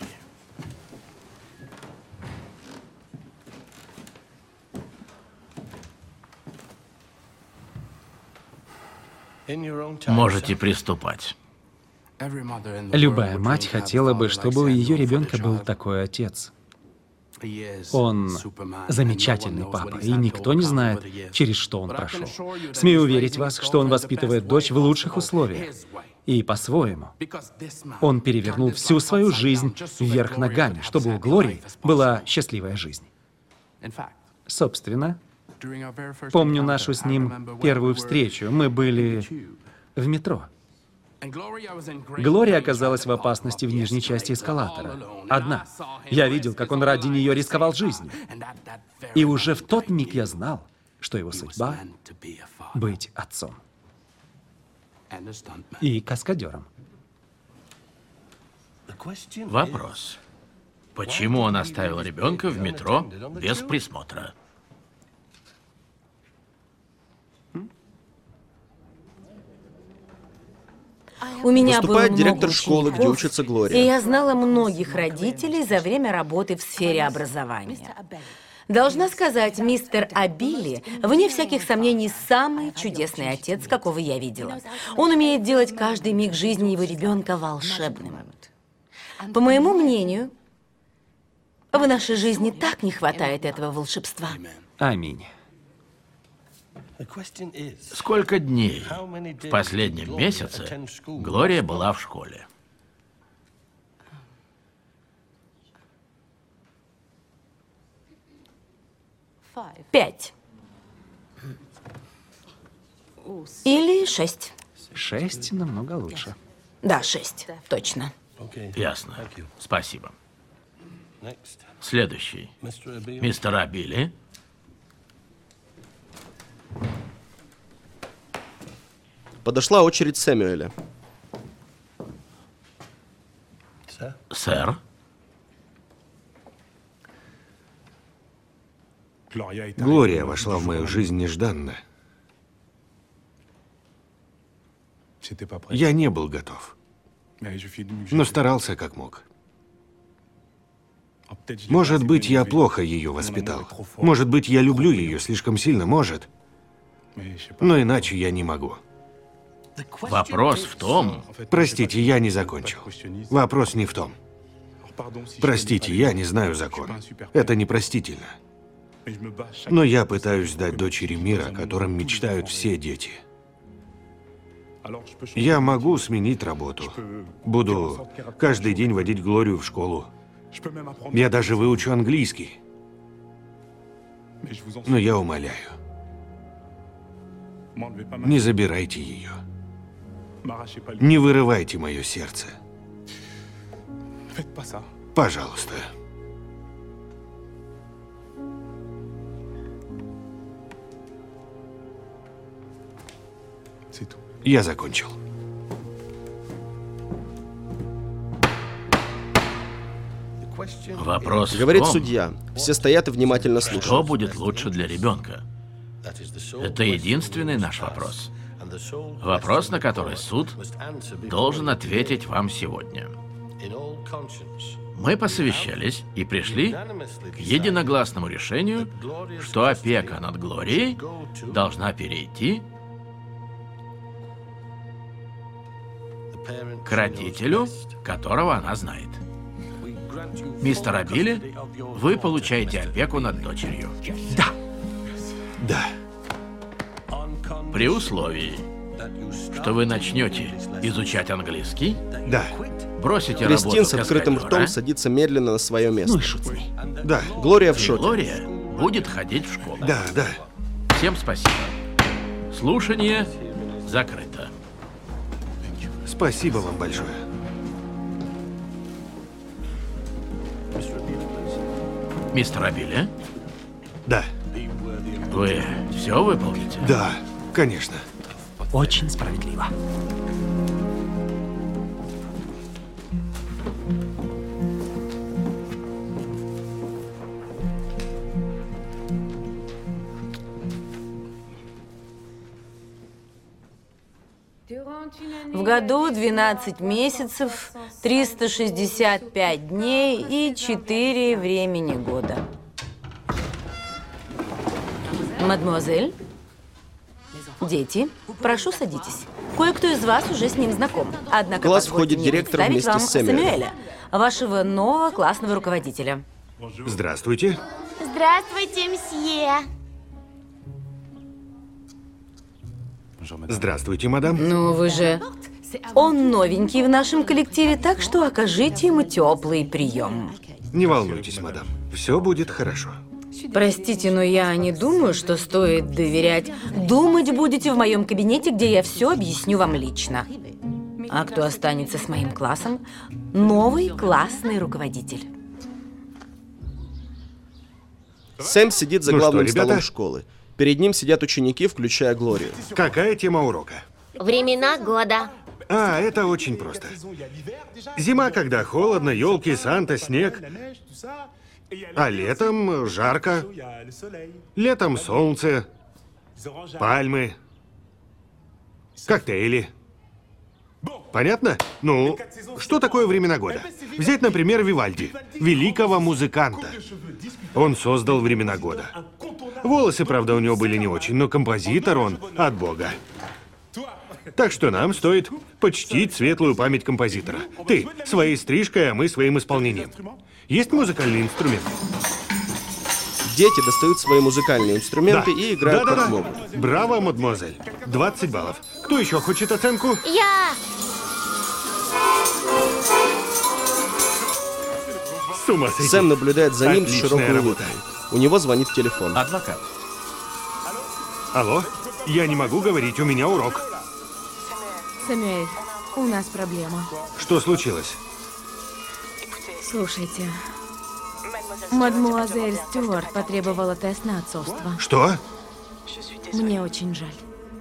Можете приступать. Любая мать хотела бы, чтобы у ее ребенка был такой отец. Он замечательный папа, и никто не знает, через что он прошел. Смею уверить вас, что он воспитывает дочь в лучших условиях. И по-своему. Он перевернул всю свою жизнь вверх ногами, чтобы у Глории была счастливая жизнь. Собственно, помню нашу с ним первую встречу. Мы были в метро. Глория оказалась в опасности в нижней части эскалатора. Одна. Я видел, как он ради нее рисковал жизнью. И уже в тот миг я знал, что его судьба — быть отцом. И каскадером. Вопрос. Почему он оставил ребенка в метро без присмотра? У меня было Выступает много директор школы, где учеников, учится Глория. И я знала многих родителей за время работы в сфере образования. Должна сказать, мистер Абилли, вне всяких сомнений, самый чудесный отец, какого я видела. Он умеет делать каждый миг жизни его ребенка волшебным. По моему мнению, в нашей жизни так не хватает этого волшебства. Аминь. Сколько дней в последнем месяце Глория была в школе? 5. Или 6. 6 намного лучше. Да, 6. Точно. Ясно. Спасибо. Следующий. Мистер Абилли. Подошла очередь Сэмюэля. Сэр. Глория вошла в мою жизнь нежданно. Я не был готов, но старался как мог. Может быть, я плохо ее воспитал. Может быть, я люблю ее слишком сильно, может. Но иначе я не могу. Вопрос в том... Простите, я не закончил. Вопрос не в том. Простите, я не знаю закон. Это непростительно. Но я пытаюсь дать дочери мир, о котором мечтают все дети. Я могу сменить работу. Буду каждый день водить Глорию в школу. Я даже выучу английский. Но я умоляю, не забирайте ее. Не вырывайте мое сердце. Пожалуйста. Я закончил. Вопрос Говорит в том, судья. Все стоят и внимательно слушают. что будет лучше для ребенка. Это единственный наш вопрос. Вопрос, на который суд должен ответить вам сегодня. Мы посовещались и пришли к единогласному решению, что опека над Глорией должна перейти к родителю, которого она знает. Мистер Абилли, вы получаете опеку над дочерью. Да. Да. При условии, что вы начнете изучать английский, Да. бросите Кристин работу с открытым каскадера, ртом садится медленно на свое место. Ну и шут с ней. Да. Глория в и шоке. Глория будет ходить в школу. Да, да. Всем спасибо. Слушание закрыто. Спасибо вам большое. Мистер Абилли, Да. вы все выполните? Да, конечно. Очень справедливо. В году 12 месяцев, 365 дней и 4 времени года. Мадемуазель, дети, прошу садитесь. Кое-кто из вас уже с ним знаком. Однако В класс позвольте входит мне директор представить вместе вам с Сэмюэлем. Сэмюэля, вашего нового классного руководителя. Здравствуйте. Здравствуйте, мсье. Здравствуйте, мадам. Ну, вы же... Он новенький в нашем коллективе, так что окажите ему теплый прием. Не волнуйтесь, мадам. Все будет хорошо. Простите, но я не думаю, что стоит доверять. Думать будете в моем кабинете, где я все объясню вам лично. А кто останется с моим классом? Новый классный руководитель. Сэм сидит за Ну главным что, ребята? столом школы. Перед ним сидят ученики, включая Глорию. Какая тема урока? Времена года. А, это очень просто. Зима, когда холодно, елки, Санта, снег. А летом жарко. Летом солнце, пальмы, коктейли. Понятно? Ну, что такое времена года? Взять, например, Вивальди, великого музыканта. Он создал времена года. Волосы, правда, у него были не очень, но композитор он от бога. Так что нам стоит почтить светлую память композитора. Ты своей стрижкой, а мы своим исполнением. Есть музыкальные инструменты? Дети достают свои музыкальные инструменты и играют как могут. Браво, мадемуазель. 20 баллов. Кто еще хочет оценку? Я! С ума сойти. Сэм наблюдает за ним с Отличная широкой работа. улыбкой. У него звонит телефон. Адвокат. Алло? Я не могу говорить, у меня урок. Сэмюэль, у нас проблема. Что случилось? Слушайте, мадмуазель Стюарт потребовала тест на отцовство. Что? Мне очень жаль.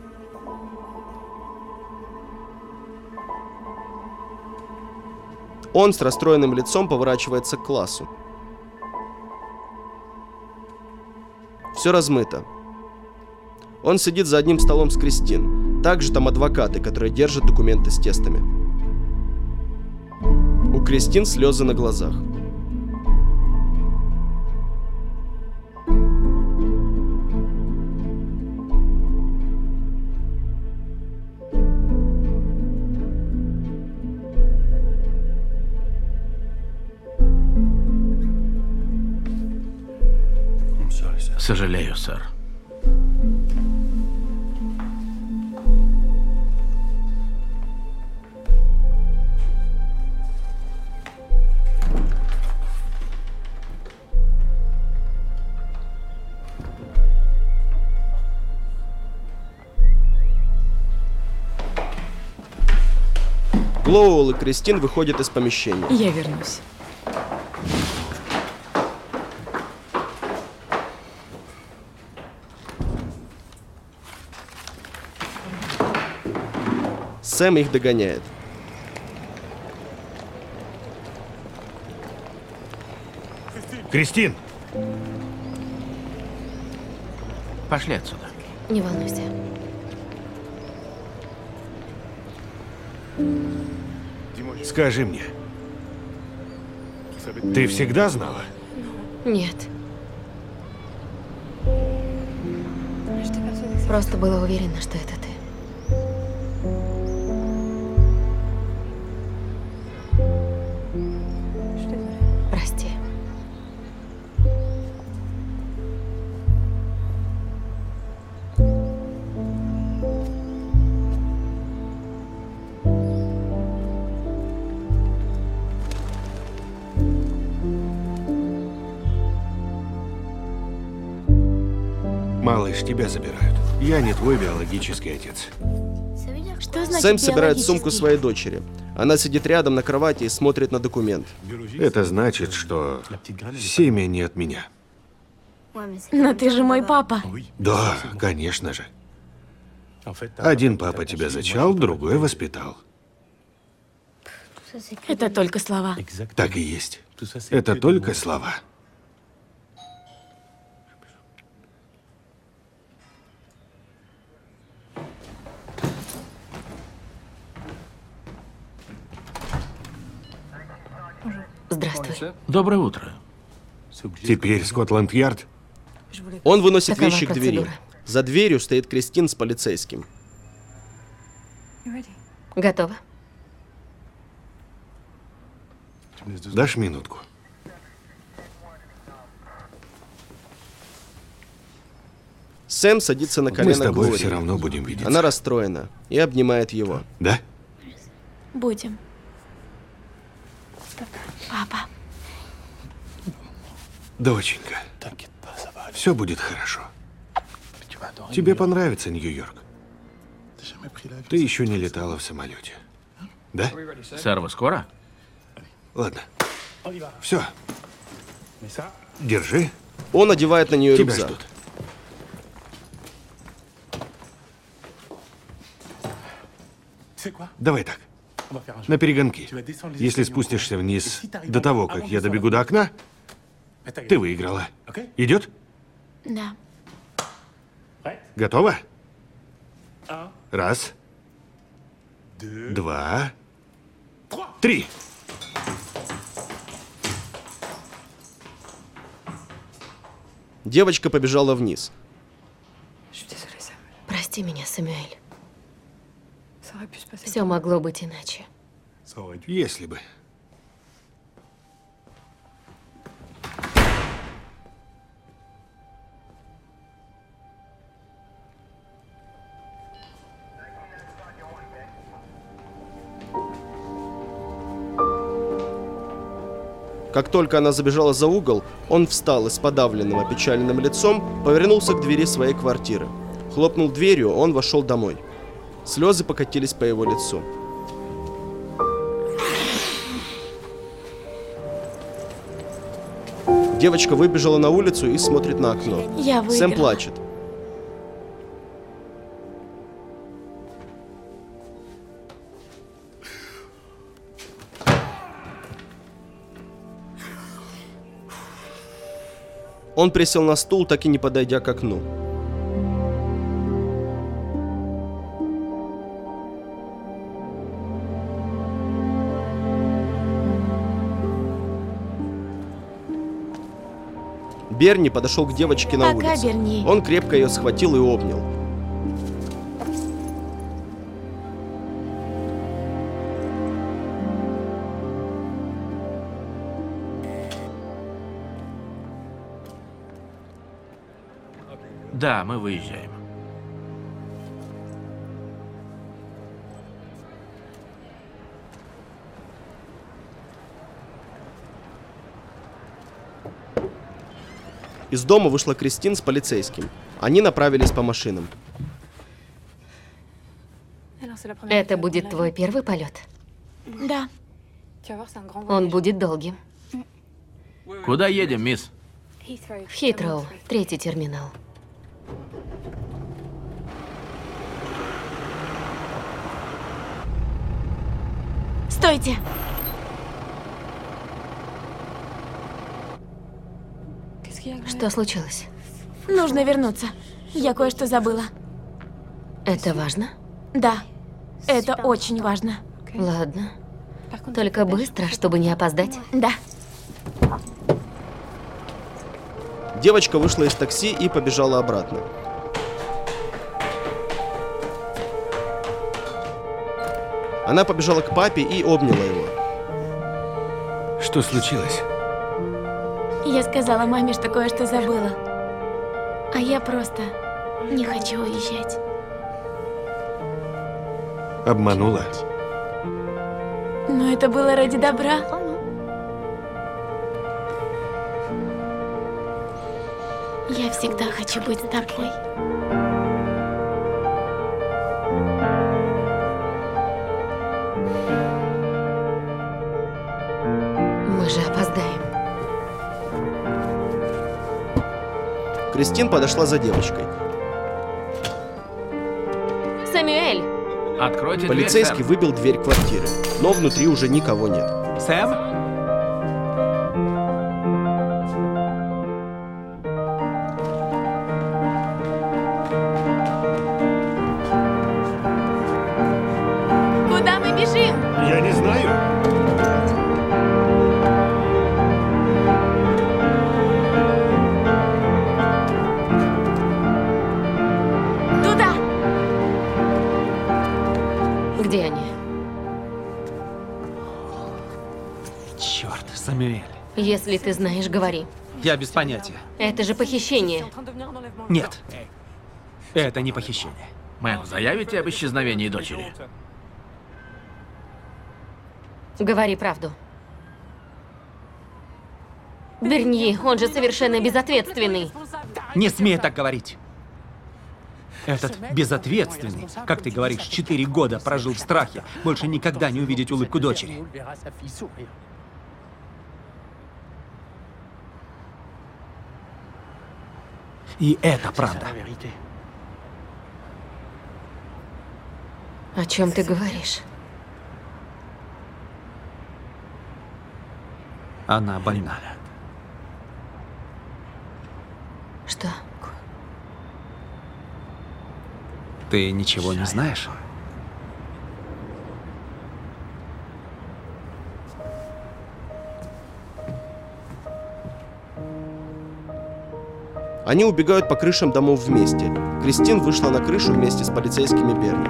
Он с расстроенным лицом поворачивается к классу. Все размыто. Он сидит за одним столом с Кристин. Также там адвокаты, которые держат документы с тестами. У Кристин слезы на глазах. Сожалею, сэр. Глоуэлл и Кристин выходят из помещения. Я вернусь. Сэм их догоняет. Кристин! Пошли отсюда. Не волнуйся. Скажи мне, ты всегда знала? Нет. Просто была уверена, что это ты. Прости. Малыш, тебя забирают. Я не твой биологический отец. Что значит Сэм собирает биологический? сумку своей дочери. Она сидит рядом на кровати и смотрит на документ. Это значит, что семя не от меня. Но ты же мой папа. Да, конечно же. Один папа тебя зачал, другой воспитал. Это только слова. Так и есть. Это только слова. Здравствуй. Доброе утро. Теперь Скотланд-Ярд. Он выносит Такова вещи к двери. процедура. За дверью стоит Кристин с полицейским. Сэм садится на Мы с колено тобой Глории. все равно будем видеться. Она расстроена и обнимает его. Да? Будем. Папа. Доченька, все будет хорошо. Тебе понравится Нью-Йорк. Ты еще не летала в самолете. Да? Сэр, вы скоро? Ладно. Все. Держи. Он одевает на нее Тебя рюкзак. ждут. Давай так. На перегонки. Если спустишься вниз до того, как я добегу до окна, ты выиграла. Идет? Да. Готова? Раз. Два. Три. Девочка побежала вниз. Прости меня, Сэмюэль. Все могло быть иначе. Если бы. Как только она забежала за угол, он встал и с подавленным, опечаленным лицом повернулся к двери своей квартиры. Хлопнул дверью, он вошел домой. Слезы покатились по его лицу. Девочка выбежала на улицу и смотрит на окно. Я выиграла. Сэм плачет. Он присел на стул, так и не подойдя к окну. Берни подошел к девочке на Пока, улице. Берни. Он крепко ее схватил и обнял. Да, мы выезжаем. Из дома вышла Кристин с полицейским. Они направились по машинам. Это будет твой первый полет. Да. Он будет долгим. Куда едем, мисс? В Хитроу, 3-й терминал. Стойте! Что случилось? Нужно вернуться. Я кое-что забыла. Это важно? Да. Это очень важно. Ладно. Только быстро, чтобы не опоздать. Да. Девочка вышла из такси и побежала обратно. Она побежала к папе и обняла его. Что случилось? Я сказала маме, что кое-что забыла. А я просто не хочу уезжать. Обманула? Но это было ради добра. Я всегда хочу быть с тобой. Мы же опоздаем. Кристин подошла за девочкой. Сэмюэль! Откройте Полицейский дверь, выбил дверь квартиры, но внутри уже никого нет. Сэм? Куда мы бежим? Я не знаю. Туда! Где они? Черт, Сэмюэль. Если ты знаешь, говори. Я без понятия. Это же похищение. Нет. Это не похищение. Мэн, заявите об исчезновении дочери? Говори правду. Бернье, он же совершенно безответственный. Не смей так говорить. Этот безответственный, как ты говоришь, 4 года прожил в страхе, больше никогда не увидеть улыбку дочери. И это правда. О чем ты говоришь? Она больна. Что? Ты ничего не знаешь? Они убегают по крышам домов вместе. Кристин вышла на крышу вместе с полицейскими Берни.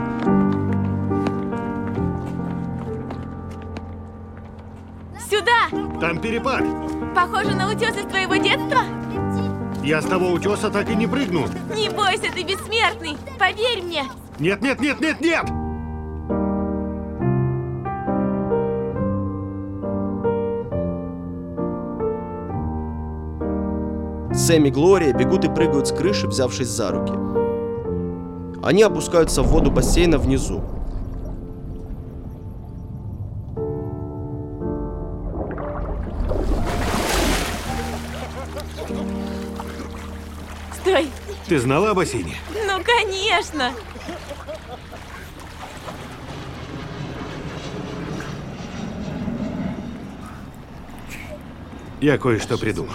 Сюда! Там перепад. Похоже на утес из твоего детства? Я с того утеса так и не прыгну. Не бойся, ты бессмертный! Поверь мне! Нет, нет, нет, нет, нет! Сэм и Глория бегут и прыгают с крыши, взявшись за руки. Они опускаются в воду бассейна внизу. Стой! Ты знала о бассейне? Ну, конечно! Я кое-что придумал.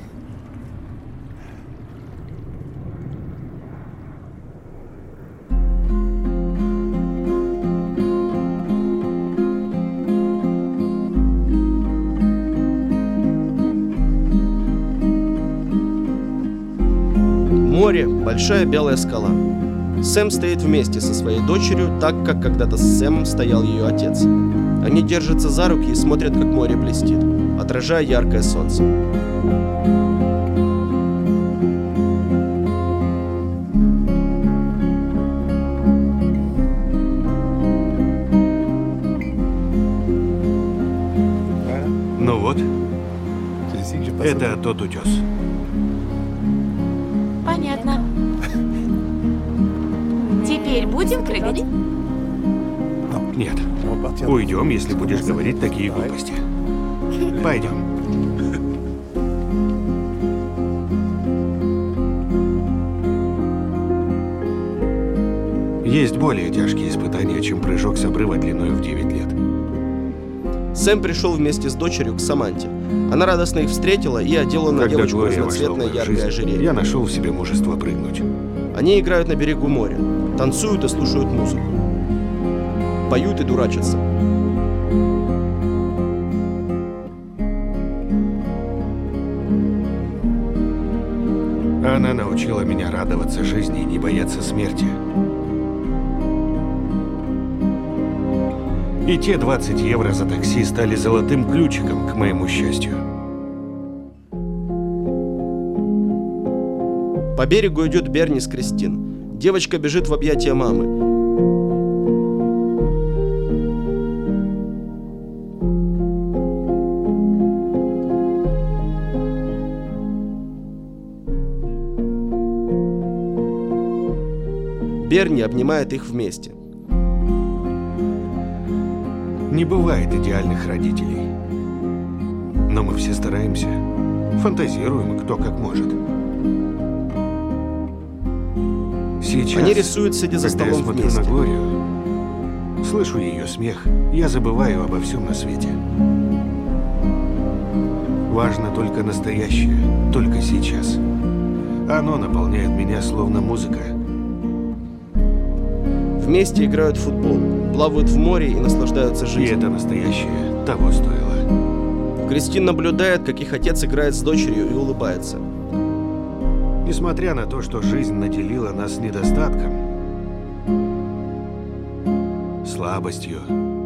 Море – большая белая скала. Сэм стоит вместе со своей дочерью, так, как когда-то с Сэмом стоял ее отец. Они держатся за руки и смотрят, как море блестит, отражая яркое солнце. Ну вот, это тот утес. Понятно. Теперь будем прыгать? Нет. Уйдем, если будешь говорить такие глупости. Пойдем. Есть более тяжкие испытания, чем прыжок с обрыва длиной в 9 лет. Сэм пришел вместе с дочерью к Саманте. Она радостно их встретила и одела на Когда девочку Глория вошла в разноцветное мою яркое жизнь, ожерелье. я нашел в себе мужество прыгнуть. Они играют на берегу моря, танцуют и слушают музыку. Поют и дурачатся. Она научила меня радоваться жизни и не бояться смерти. И те 20 евро за такси стали золотым ключиком к моему счастью. По берегу идет Берни с Кристин. Девочка бежит в объятия мамы. Берни обнимает их вместе. Не бывает идеальных родителей. Но мы все стараемся, фантазируем, кто как может. Сейчас, Они рисуют, сидя за когда я столом смотрю вместе. на Глорию, слышу ее смех, я забываю обо всем на свете. Важно только настоящее, только сейчас. Оно наполняет меня словно музыка. Вместе играют в футбол, плавают в море и наслаждаются И жизнью. это настоящее того стоило. Кристин наблюдает, как их отец играет с дочерью и улыбается. Несмотря на то, что жизнь наделила нас недостатком, слабостью,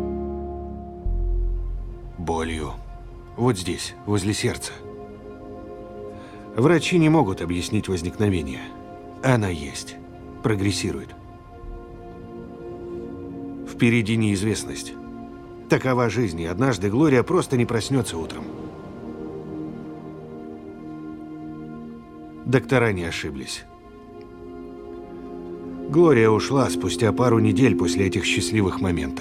болью, вот здесь, возле сердца. Врачи не могут объяснить возникновение. Она есть. прогрессирует. Впереди неизвестность. Такова жизнь, и однажды Глория просто не проснется утром. Доктора не ошиблись. Глория ушла спустя пару недель после этих счастливых моментов.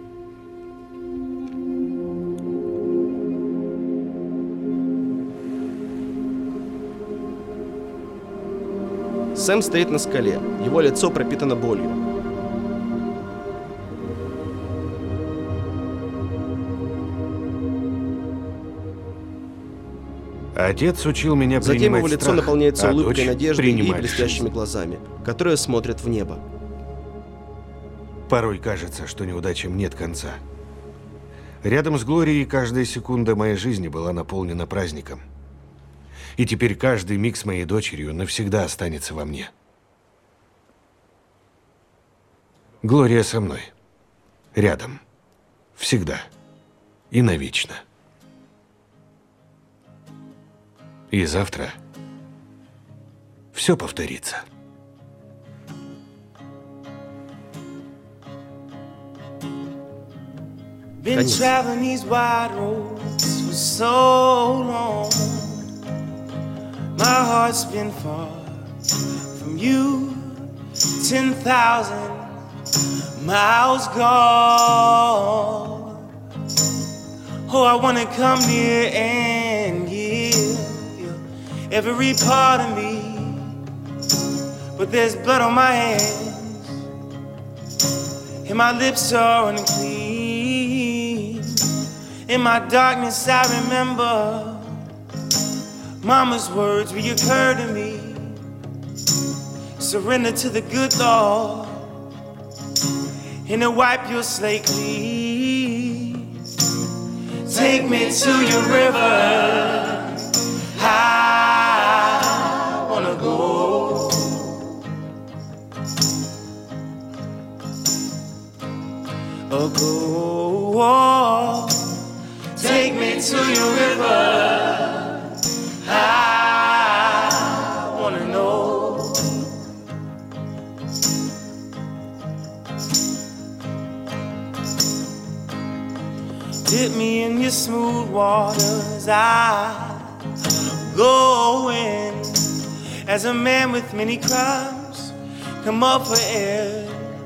Сэм стоит на скале. Его лицо пропитано болью. Отец учил меня Затем принимать его лицо страх, наполняется а улыбкой дочь надежды и принимает блестящими жизнь. глазами, которые смотрят в небо. Порой кажется, что неудачам нет конца. Рядом с Глорией каждая секунда моей жизни была наполнена праздником. И теперь каждый миг с моей дочерью навсегда останется во мне. Глория со мной. Рядом. Всегда. И навечно. И завтра все повторится. Been traveling these wide roads for so long. My heart's been far from you, 10,000 miles gone. Oh, I wanna come near and give you every part of me, but there's blood on my hands, and my lips are unclean. In my darkness I remember Mama's words reoccur to me. Surrender to the good Lord, and He'll wipe your slate clean. Take me to your river, I wanna go. Oh, go. Take me to your river, I wanna know. Dip me in your smooth waters, I go in. As a man with many crimes, come up for air.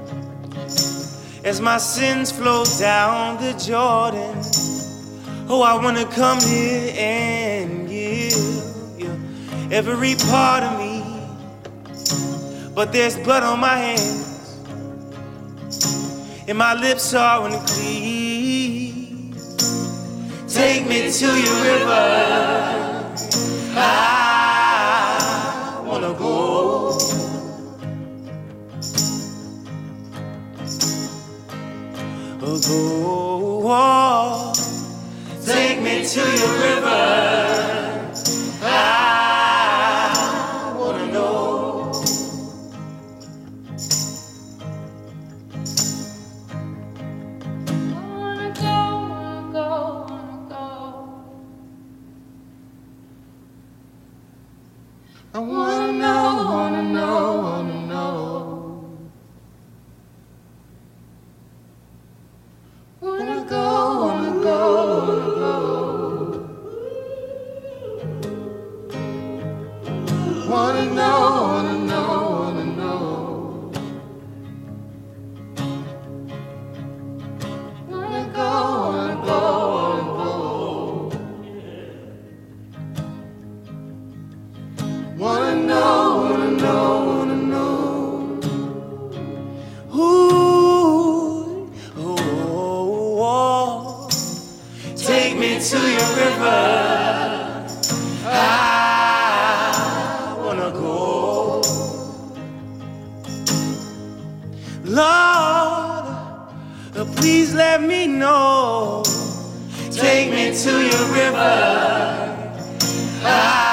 As my sins flow down the Jordan, oh, I wanna come here and give you every part of me, but there's blood on my hands, and my lips are unclean. Take me to your river, I wanna go. Oh, go. Take me to your river, I wanna know. Wanna go, wanna go, wanna go. I wanna know, wanna know, wanna know. Wanna go, wanna go, wanna go. Wanna know, wanna know, wanna know. Wanna go, wanna go, wanna go. Wanna know, wanna know, wanna know. Ooh, oh, take me to your river, I wanna go. Lord, please let me know. Take me to your river,